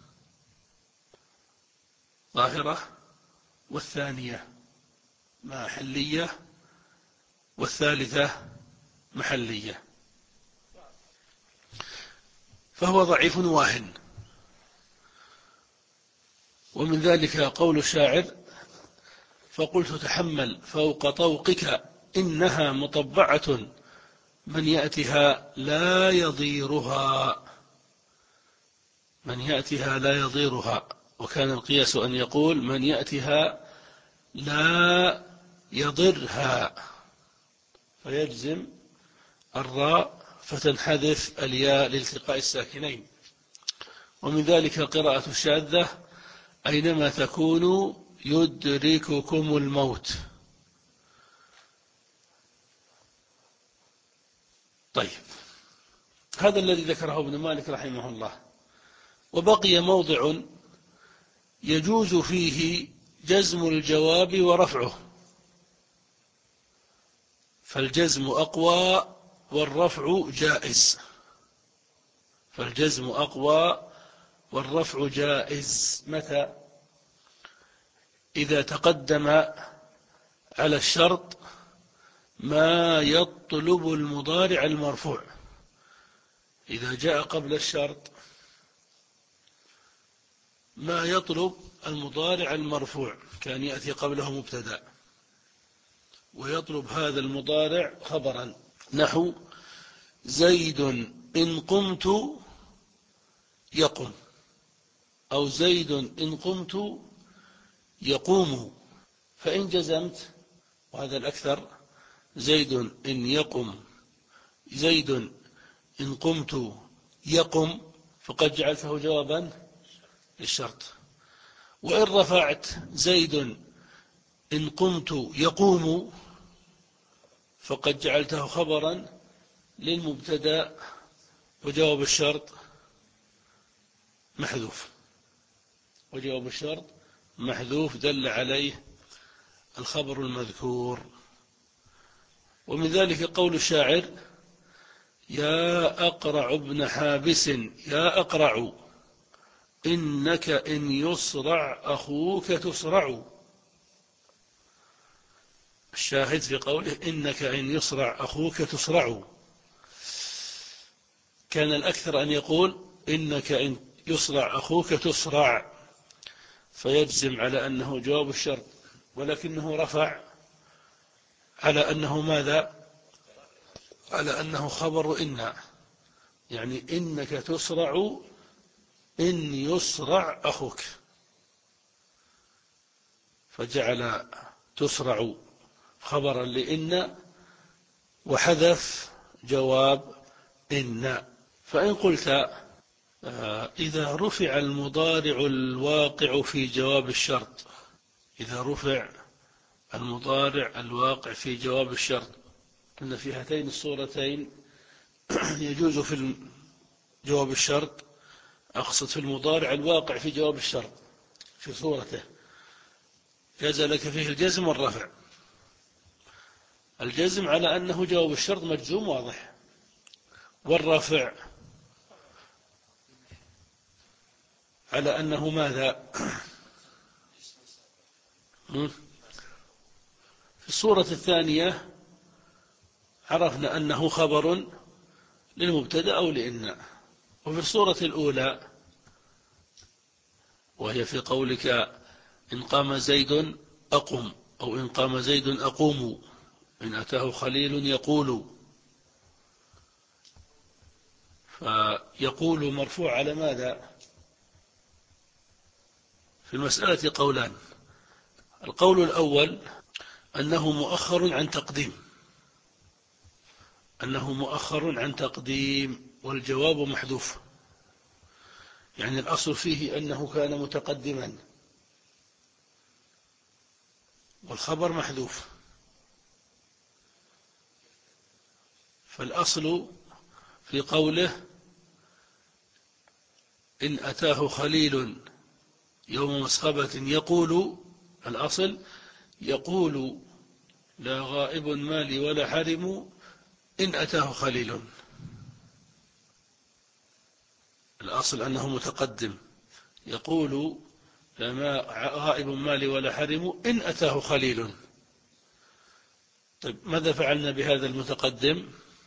ظاهرة، والثانية محلية، والثالثة محلية، فهو ضعيف واهن. ومن ذلك قول الشاعر: فقلت تحمل فوق طوقك إنها مطبعة من يأتها لا يضيرها. من يأتها لا يضيرها، وكان القياس أن يقول: من يأتها لا يضرها، فيجزم الراء فتنحذف الياء لالتقاء الساكنين. ومن ذلك القراءة الشاذة: أينما تكونوا يدرككم الموت. طيب، هذا الذي ذكره ابن مالك رحمه الله. وبقي موضع يجوز فيه جزم الجواب ورفعه، فالجزم أقوى والرفع جائز، فالجزم أقوى والرفع جائز. متى؟ إذا تقدم على الشرط ما يطلب المضارع المرفوع. إذا جاء قبل الشرط ما يطلب المضارع المرفوع، كان يأتي قبله مبتدأ ويطلب هذا المضارع خبرا، نحو زيد إن قمت يقم، أو زيد إن قمت يقوم. فإن جزمت، وهذا الأكثر، زيد إن يقم، زيد إن قمت يقم، فقد جعلته جوابا للشرط. وإن رفعت زيد إن قمت يقوم، فقد جعلته خبرا للمبتدأ، وجواب الشرط محذوف، وجواب الشرط محذوف دل عليه الخبر المذكور. ومن ذلك قول الشاعر: يا أقرع ابن حابس يا أقرع، إنك إن يصرع أخوك تصرع. الشاهد في قوله إنك إن يصرع أخوك تصرع، كان الأكثر أن يقول إنك إن يصرع أخوك تسرع، فيجزم على أنه جواب الشرط، ولكنه رفع على أنه ماذا؟ على أنه خبر إن، يعني إنك تسرع إن يسرع أخوك، فجعل تسرع خبرا لإن وحذف جواب إن. فإن قلت إذا رفع المضارع الواقع في جواب الشرط، إذا رفع المضارع الواقع في جواب الشرط، أن في هاتين الصورتين يجوز في جواب الشرط، أقصد في المضارع الواقع في جواب الشرط في صورته، جاز لك فيه الجزم والرفع. الجزم على أنه جواب الشرط مجزوم واضح، والرفع على أنه ماذا؟ في الصورة الثانية عرفنا أنه خبر للمبتدأ أو لإن. وفي الصورة الأولى وهي في قولك إن قام زيد أقم، أو إن قام زيد أقوم، إن أتاه خليل يقول، فيقول مرفوع على ماذا؟ في المسألة قولان. القول الأول أنه مؤخر عن تقديم، أنه مؤخر عن تقديم والجواب محذوف، يعني الأصل فيه أنه كان متقدما والخبر محذوف. فالأصل في قوله إن أتاه خليل يوم مسخبة يقول، الأصل يقول لا غائب مالي ولا حرم إن أتاه خليل، الأصل أنه متقدم، يقول لا غائب مالي ولا حرم إن أتاه خليل. طيب ماذا فعلنا بهذا المتقدم؟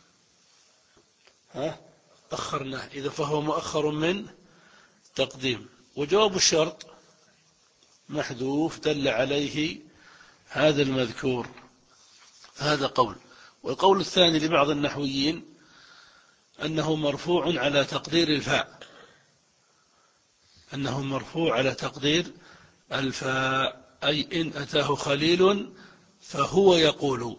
ها؟ أخرناه، إذا فهو مؤخر من تقديم. وجواب الشرط محذوف دل عليه هذا المذكور. هذا قول. والقول الثاني لبعض النحويين أنه مرفوع على تقدير الفاء، أنه مرفوع على تقدير الفاء، أي إن أتاه خليل فهو يقول،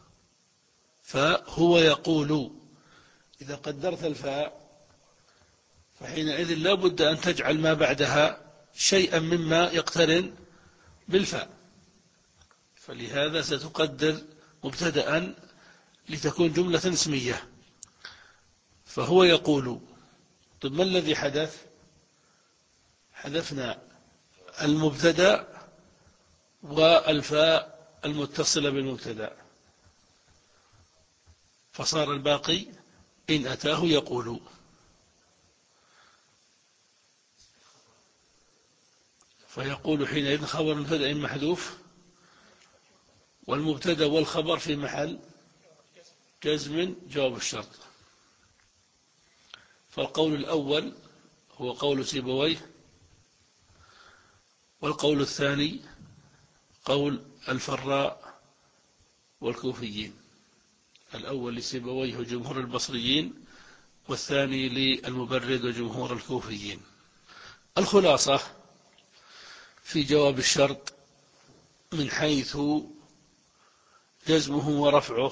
فهو يقول. إذا قدرت الفاء فحينئذ لا بد أن تجعل ما بعدها شيئا مما يقترن بالفاء، فلهذا ستقدر مبتدأ لتكون جملة اسمية، فهو يقول. طيب ما الذي حدث؟ حذفنا المبتدأ والفاء المتصلة بالمبتدأ، فصار الباقي إن أتاه يقول. فيقول حينئذ خبر مبتدأ محذوف، والمبتدأ والخبر في محل جزم جواب الشرط. فالقول الأول هو قول سيبويه، والقول الثاني قول الفراء والكوفيين. الأول لسيبويه وجمهور البصريين، والثاني للمبرد وجمهور الكوفيين. الخلاصة في جواب الشرط من حيث جزمه ورفعه.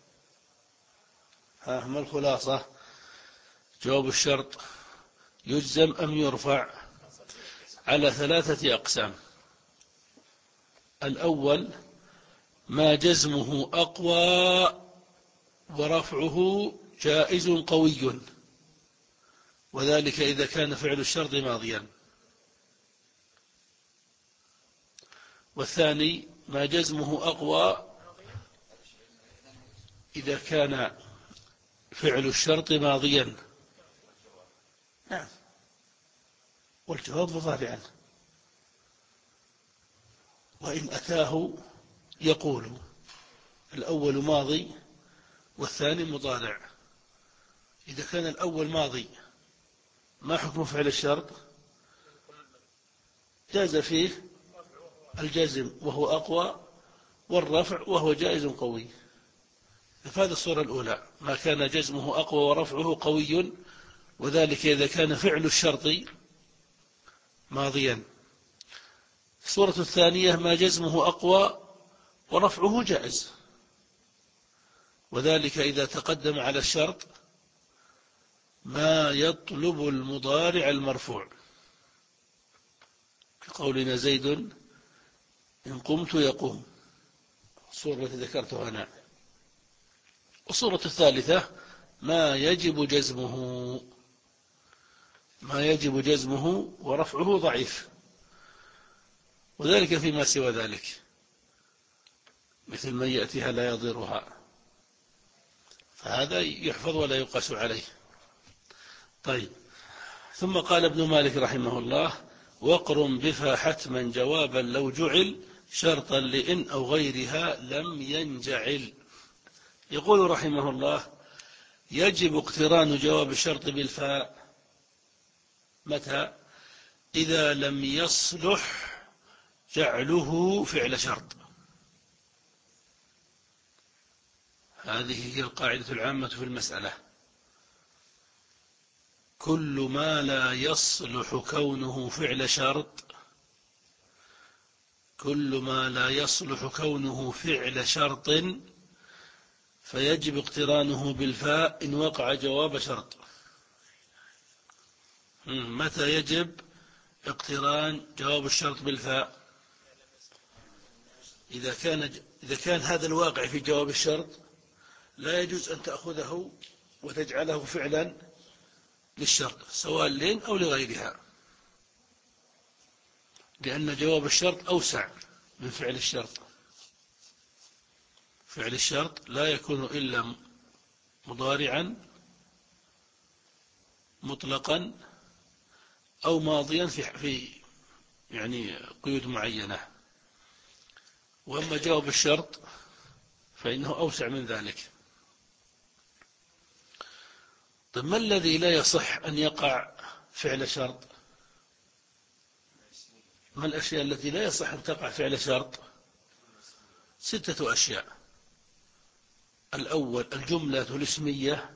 ها ما الخلاصة؟ جواب الشرط يجزم أم يرفع على ثلاثة أقسام. الأول ما جزمه أقوى ورفعه جائز قوي، وذلك إذا كان فعل الشرط ماضيا. والثاني ما جزمه أقوى إذا كان فعل الشرط ماضيا. نعم، والجواب مضارعا. وإن أتاه يقول. الأول ماضي والثاني مضارع. إذا كان الأول ماضي ما حكم فعل الشرط؟ جاز فيه الجزم وهو أقوى، والرفع وهو جائز قوي. فهذه الصورة الأولى ما كان جزمه أقوى ورفعه قوي، وذلك إذا كان فعل الشرط ماضيا. الصورة الثانية ما جزمه أقوى ورفعه جائز، وذلك إذا تقدم على الشرط ما يطلب المضارع المرفوع، كقولنا زيد إن قمت يقوم، الصورة التي ذكرتها أنا. الصورة الثالثة ما يجب جزمه ما يجب جزمه ورفعه ضعيف، وذلك فيما سوى ذلك، مثل من يأتيها لا يضرها، فهذا يحفظ ولا يقاس عليه. طيب، ثم قال ابن مالك رحمه الله: واقرن بفا حتما جوابا لو جعل شرطا لإن أو غيرها لم ينجعل. يقول رحمه الله: يجب اقتران جواب الشرط بالفاء متى؟ إذا لم يصلح جعله فعل شرط. هذه هي القاعدة العامة في المسألة. كل ما لا يصلح كونه فعل شرط كل ما لا يصلح كونه فعل شرط فيجب اقترانه بالفاء إن وقع جواب شرط. متى يجب اقتران جواب الشرط بالفاء؟ إذا كان إذا كان هذا الواقع في جواب الشرط لا يجوز أن تأخذه وتجعله فعلا للشرط، سواء لين أو لغيرها، لأن جواب الشرط أوسع من فعل الشرط. فعل الشرط لا يكون إلا مضارعا مطلقا أو ماضيا في في يعني قيود معينة، وأما جواب الشرط فإنه أوسع من ذلك. طيب، ما الذي لا يصح أن يقع فعل شرط؟ ما الأشياء التي لا يصح أن تقع فعل شرط؟ ستة أشياء. الأول الجملة الاسمية،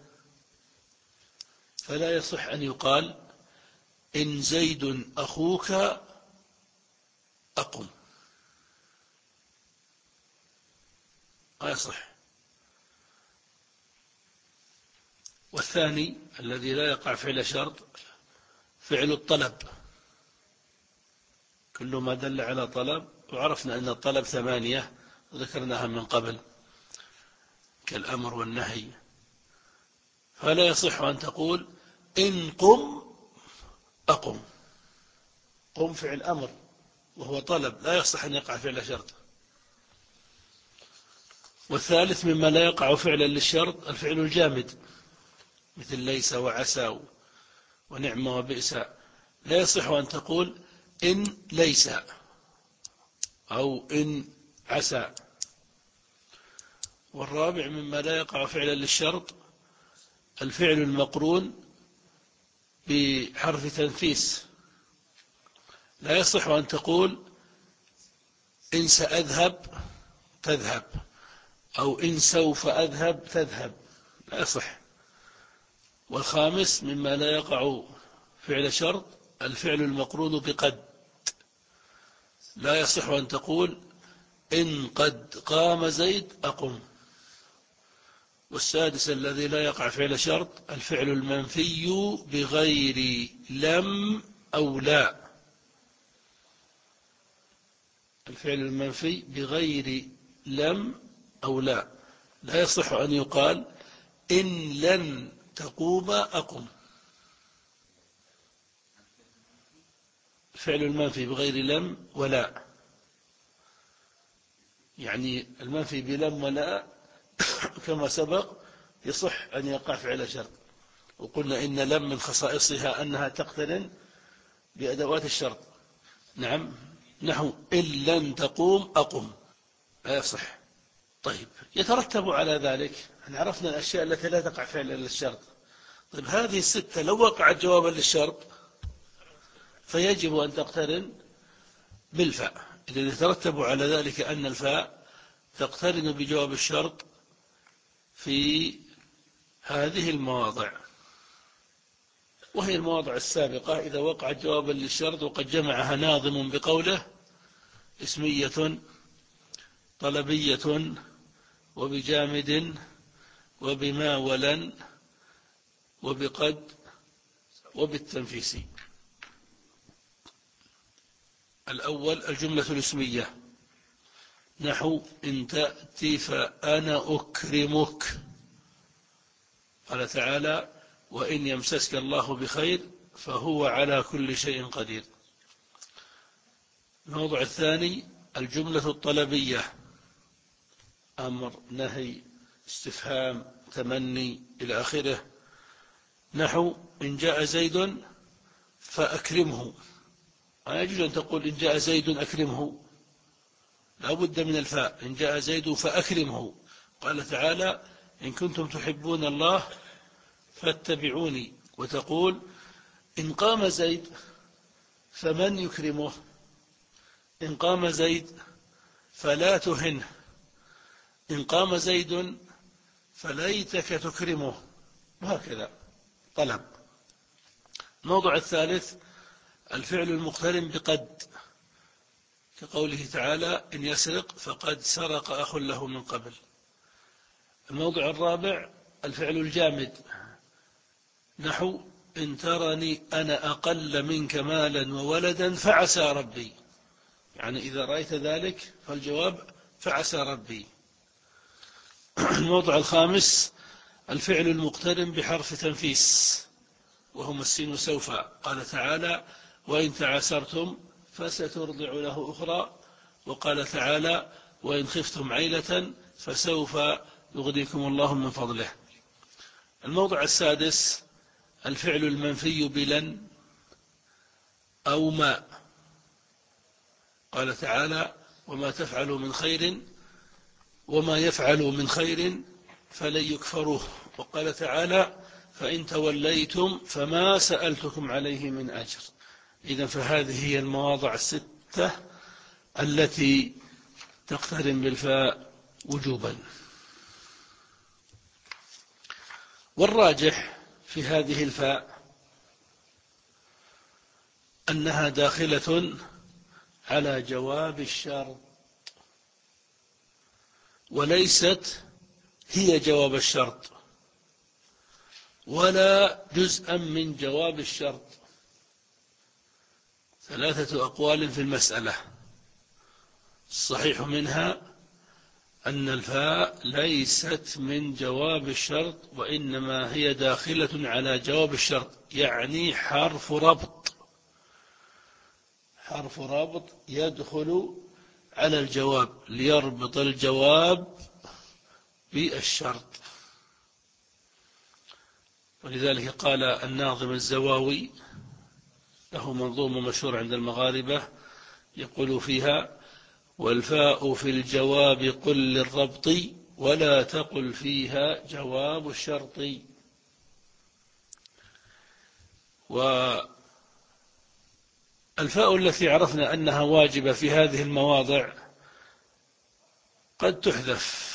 فلا يصح أن يقال إن زيد أخوك أقم، لا يصح. والثاني الذي لا يقع فعل شرط فعل الطلب، كل ما دل على طلب، وعرفنا أن الطلب ثمانية وذكرناها من قبل كالأمر والنهي. فلا يصح أن تقول إن قم أقم. قم فعل أمر وهو طلب، لا يصح أن يقع فعل شرط. والثالث مما لا يقع فعلا للشرط الفعل الجامد، مثل ليس وعسى ونعم وبئس. لا يصح أن تقول إن ليس أو إن عسى. والرابع مما لا يقع فعلا للشرط الفعل المقرون بحرف تنفيس. لا يصح أن تقول إن سأذهب تذهب أو إن سوف أذهب تذهب، لا يصح. والخامس مما لا يقع فعل شرط الفعل المقرون بقد. لا يصح أن تقول إن قد قام زيد أقم. والسادس الذي لا يقع فعل شرط الفعل المنفي بغير لم أو لا. الفعل المنفي بغير لم أو لا، لا يصح أن يقال إن لن تقوم أقم. الفعل المنفي بغير لم ولا، يعني المنفي بلم ولا كما سبق يصح أن يقع فعل شرط. وقلنا إن لم من خصائصها أنها تقترن بأدوات الشرط. نعم، نحو إن لن تقوم أقم، لا يصح. طيب، يترتب على ذلك أن عرفنا الأشياء التي لا تقع فعلا للشرط. طيب، هذه الستة لو وقعت جوابا للشرط فيجب أن تقترن بالفاء. إذن يترتب على ذلك أن الفاء تقترن بجواب الشرط في هذه المواضع، وهي المواضع السابقة. إذا وقعت جوابا للشرط وقد جمعها ناظم بقوله اسمية طلبية وبجامد وبما ولن وبقد وبالتنفيس. الأول الجملة الاسمية، نحو إن تأتي فأنا أكرمك. قال تعالى وإن يمسسك الله بخير فهو على كل شيء قدير. الموضوع الثاني الجملة الطلبية، أمر نهي استفهام تمني إلى آخره، نحو إن جاء زيد فأكرمه. لا يجوز أن تقول إن جاء زيد أكرمه، لا بد من الفاء، إن جاء زيد فأكرمه. قال تعالى إن كنتم تحبون الله فاتبعوني. وتقول إن قام زيد فمن يكرمه، إن قام زيد فلا تهنه، إن قام زيد فليتك تكرمه، وهكذا طلب. الموضوع الثالث الفعل المقترن بقد، كقوله تعالى إن يسرق فقد سرق أخ له من قبل. الموضوع الرابع الفعل الجامد، نحو إن ترني أنا أقل منك مالا وولدا فعسى ربي، يعني إذا رأيت ذلك فالجواب فعسى ربي. الموضوع الخامس الفعل المقترن بحرف تنفيس، وهما السين سوف. قال تعالى وإن تعسرتم فسترضع له أخرى. وقال تعالى وإن خفتم عيلة فسوف يغنيكم الله من فضله. الموضع السادس الفعل المنفي بلن أو ما. قال تعالى وما تفعلوا من خير وما يفعلوا من خير فلن يكفروه. وقال تعالى فإن توليتم فما سألتكم عليه من أجر. إذن فهذه هي المواضع الستة التي تقترن بالفاء وجوبا. والراجح في هذه الفاء أنها داخلة على جواب الشرط، وليست هي جواب الشرط ولا جزءا من جواب الشرط. ثلاثة أقوال في المسألة، الصحيح منها أن الفاء ليست من جواب الشرط، وإنما هي داخلة على جواب الشرط، يعني حرف ربط، حرف ربط يدخل على الجواب ليربط الجواب بالشرط. ولذلك قال الناظم الزواوي، له منظومة مشهور عند المغاربة، يقول فيها: والفاء في الجواب قل للربط، ولا تقل فيها جواب الشرط. والفاء التي عرفنا أنها واجبة في هذه المواضع قد تحذف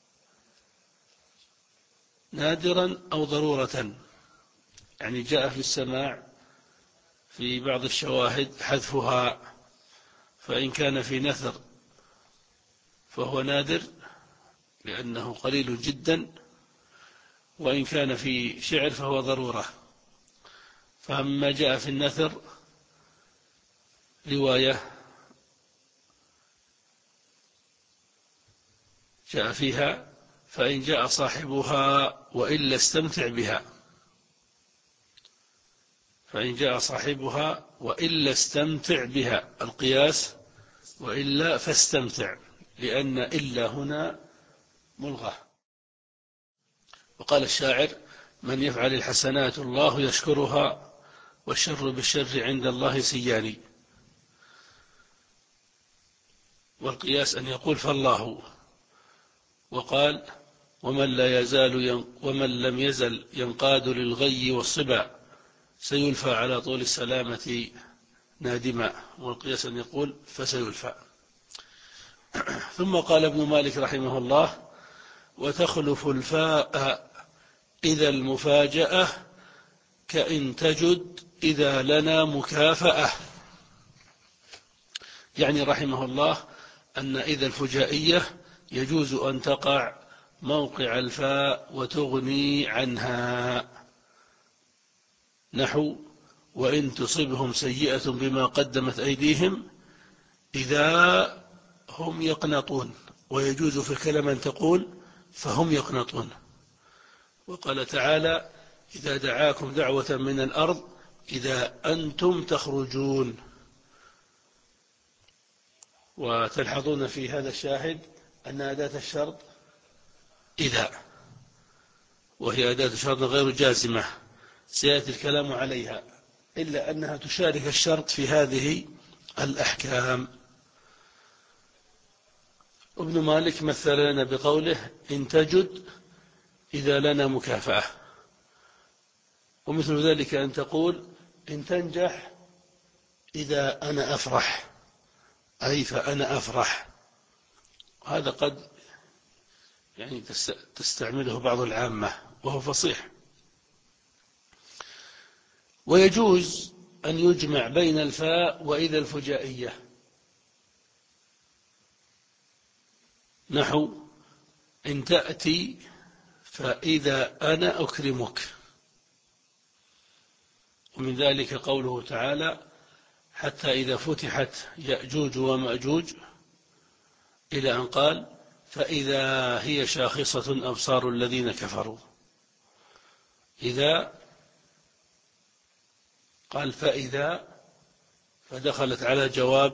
نادرا أو ضرورة، يعني جاء في السماع في بعض الشواهد حذفها، فإن كان في نثر فهو نادر لأنه قليل جدا، وإن كان في شعر فهو ضرورة. فأما جاء في النثر رواية جاء فيها: فإن جاء صاحبها وإلا استمتع بها. فإن جاء صاحبها وإلا استمتع بها، القياس وإلا فاستمتع، لأن إلا هنا ملغى. وقال الشاعر: من يفعل الحسنات الله يشكرها، والشر بالشر عند الله سياني. والقياس أن يقول فالله. وقال: ومن لا يزال ين... ومن لم يزل ينقاد للغي والصبا، سيلفى على طول السلامة نادما. والقياس أن يقول فسيلفى. ثم قال ابن مالك رحمه الله: وتخلف الفاء إذا المفاجأة، كإن تجد إذا لنا مكافأة. يعني رحمه الله أن إذا الفجائية يجوز أن تقع موقع الفاء وتغني عنها، نحو: وإن تصبهم سيئة بما قدمت أيديهم إذا هم يقنطون. ويجوز في الكلام أن تقول فهم يقنطون. وقال تعالى: إذا دعاكم دعوة من الأرض إذا أنتم تخرجون. وتلحظون في هذا الشاهد أن أداة الشرط إذا، وهي أداة شرط غير جازمة، سيأتي الكلام عليها، إلا أنها تشارك الشرط في هذه الأحكام. ابن مالك مثل لنا بقوله: إن تجد إذا لنا مكافأة. ومثل ذلك أن تقول: إن تنجح إذا أنا أفرح، أي فأنا أفرح. هذا قد يعني تستعمله بعض العامة وهو فصيح. ويجوز أن يجمع بين الفاء وإذا الفجائية، نحو: إن تأتي فإذا أنا أكرمك. ومن ذلك قوله تعالى: حتى إذا فتحت يأجوج ومأجوج، إلى أن قال: فإذا هي شاخصة أبصار الذين كفروا. إذا قال فإذا، فدخلت على جواب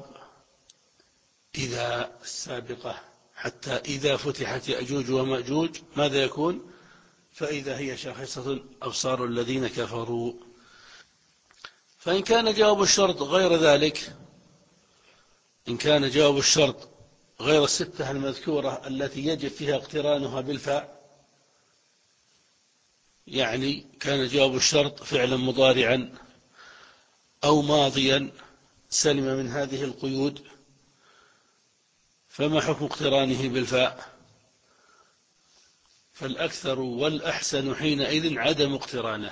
إذا السابقة. حتى إذا فتحت يأجوج ومأجوج ماذا يكون؟ فإذا هي شاخصة أبصار الذين كفروا. فإن كان جواب الشرط غير ذلك، إن كان جواب الشرط غير الستة المذكورة التي يجب فيها اقترانها بالفاء، يعني كان جواب الشرط فعلا مضارعا أو ماضيا سلم من هذه القيود، فما حكم اقترانه بالفاء؟ فالأكثر والأحسن حينئذ عدم اقترانه.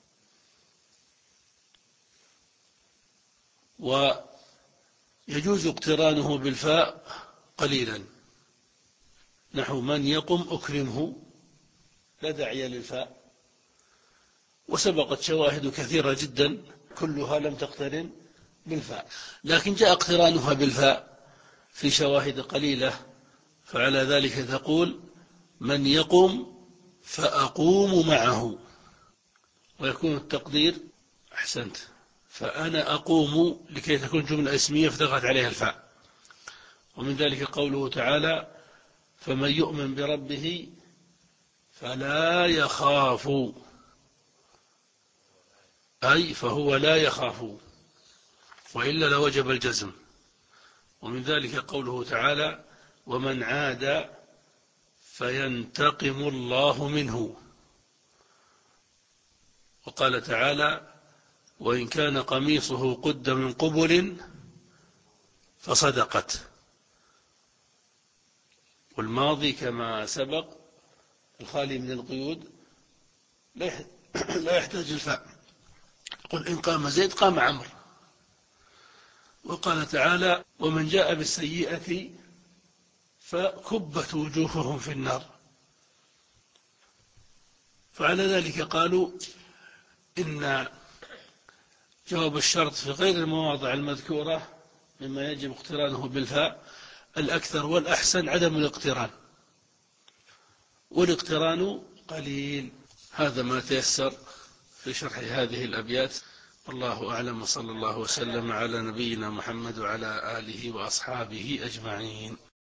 ويجوز اقترانه بالفاء قليلا، نحو: من يقم أكرمه، لا داعي للفاء. وسبقت شواهد كثيرة جدا كلها لم تقترن بالفاء، لكن جاء اقترانها بالفاء في شواهد قليلة، فعلى ذلك تقول: من يقم فأقوم معه. ويكون التقدير أحسنت، فأنا أقوم، لكي تكون جملة اسمية فتقعت عليها الفاء. ومن ذلك قوله تعالى: فمن يؤمن بربه فلا يخاف، أي فهو لا يخاف، وإلا لوجب الجزم. ومن ذلك قوله تعالى: ومن عاد فينتقم الله منه. وقال تعالى: وإن كان قميصه قد من قبل فصدقت. والماضي كما سبق الخالي من القيود لا يحتاج الفاء. قل إن قام زيد قام عمرو. وقال تعالى: ومن جاء بالسيئة فكبت وجوههم في النار. فعلى ذلك قالوا إن جواب الشرط في غير المواضع المذكورة مما يجب اقترانه بالفاء الأكثر والأحسن عدم الاقتران، والاقتران قليل. هذا ما تيسر في شرح هذه الأبيات، والله أعلم، وصلى الله وسلم على نبينا محمد وعلى آله وأصحابه أجمعين.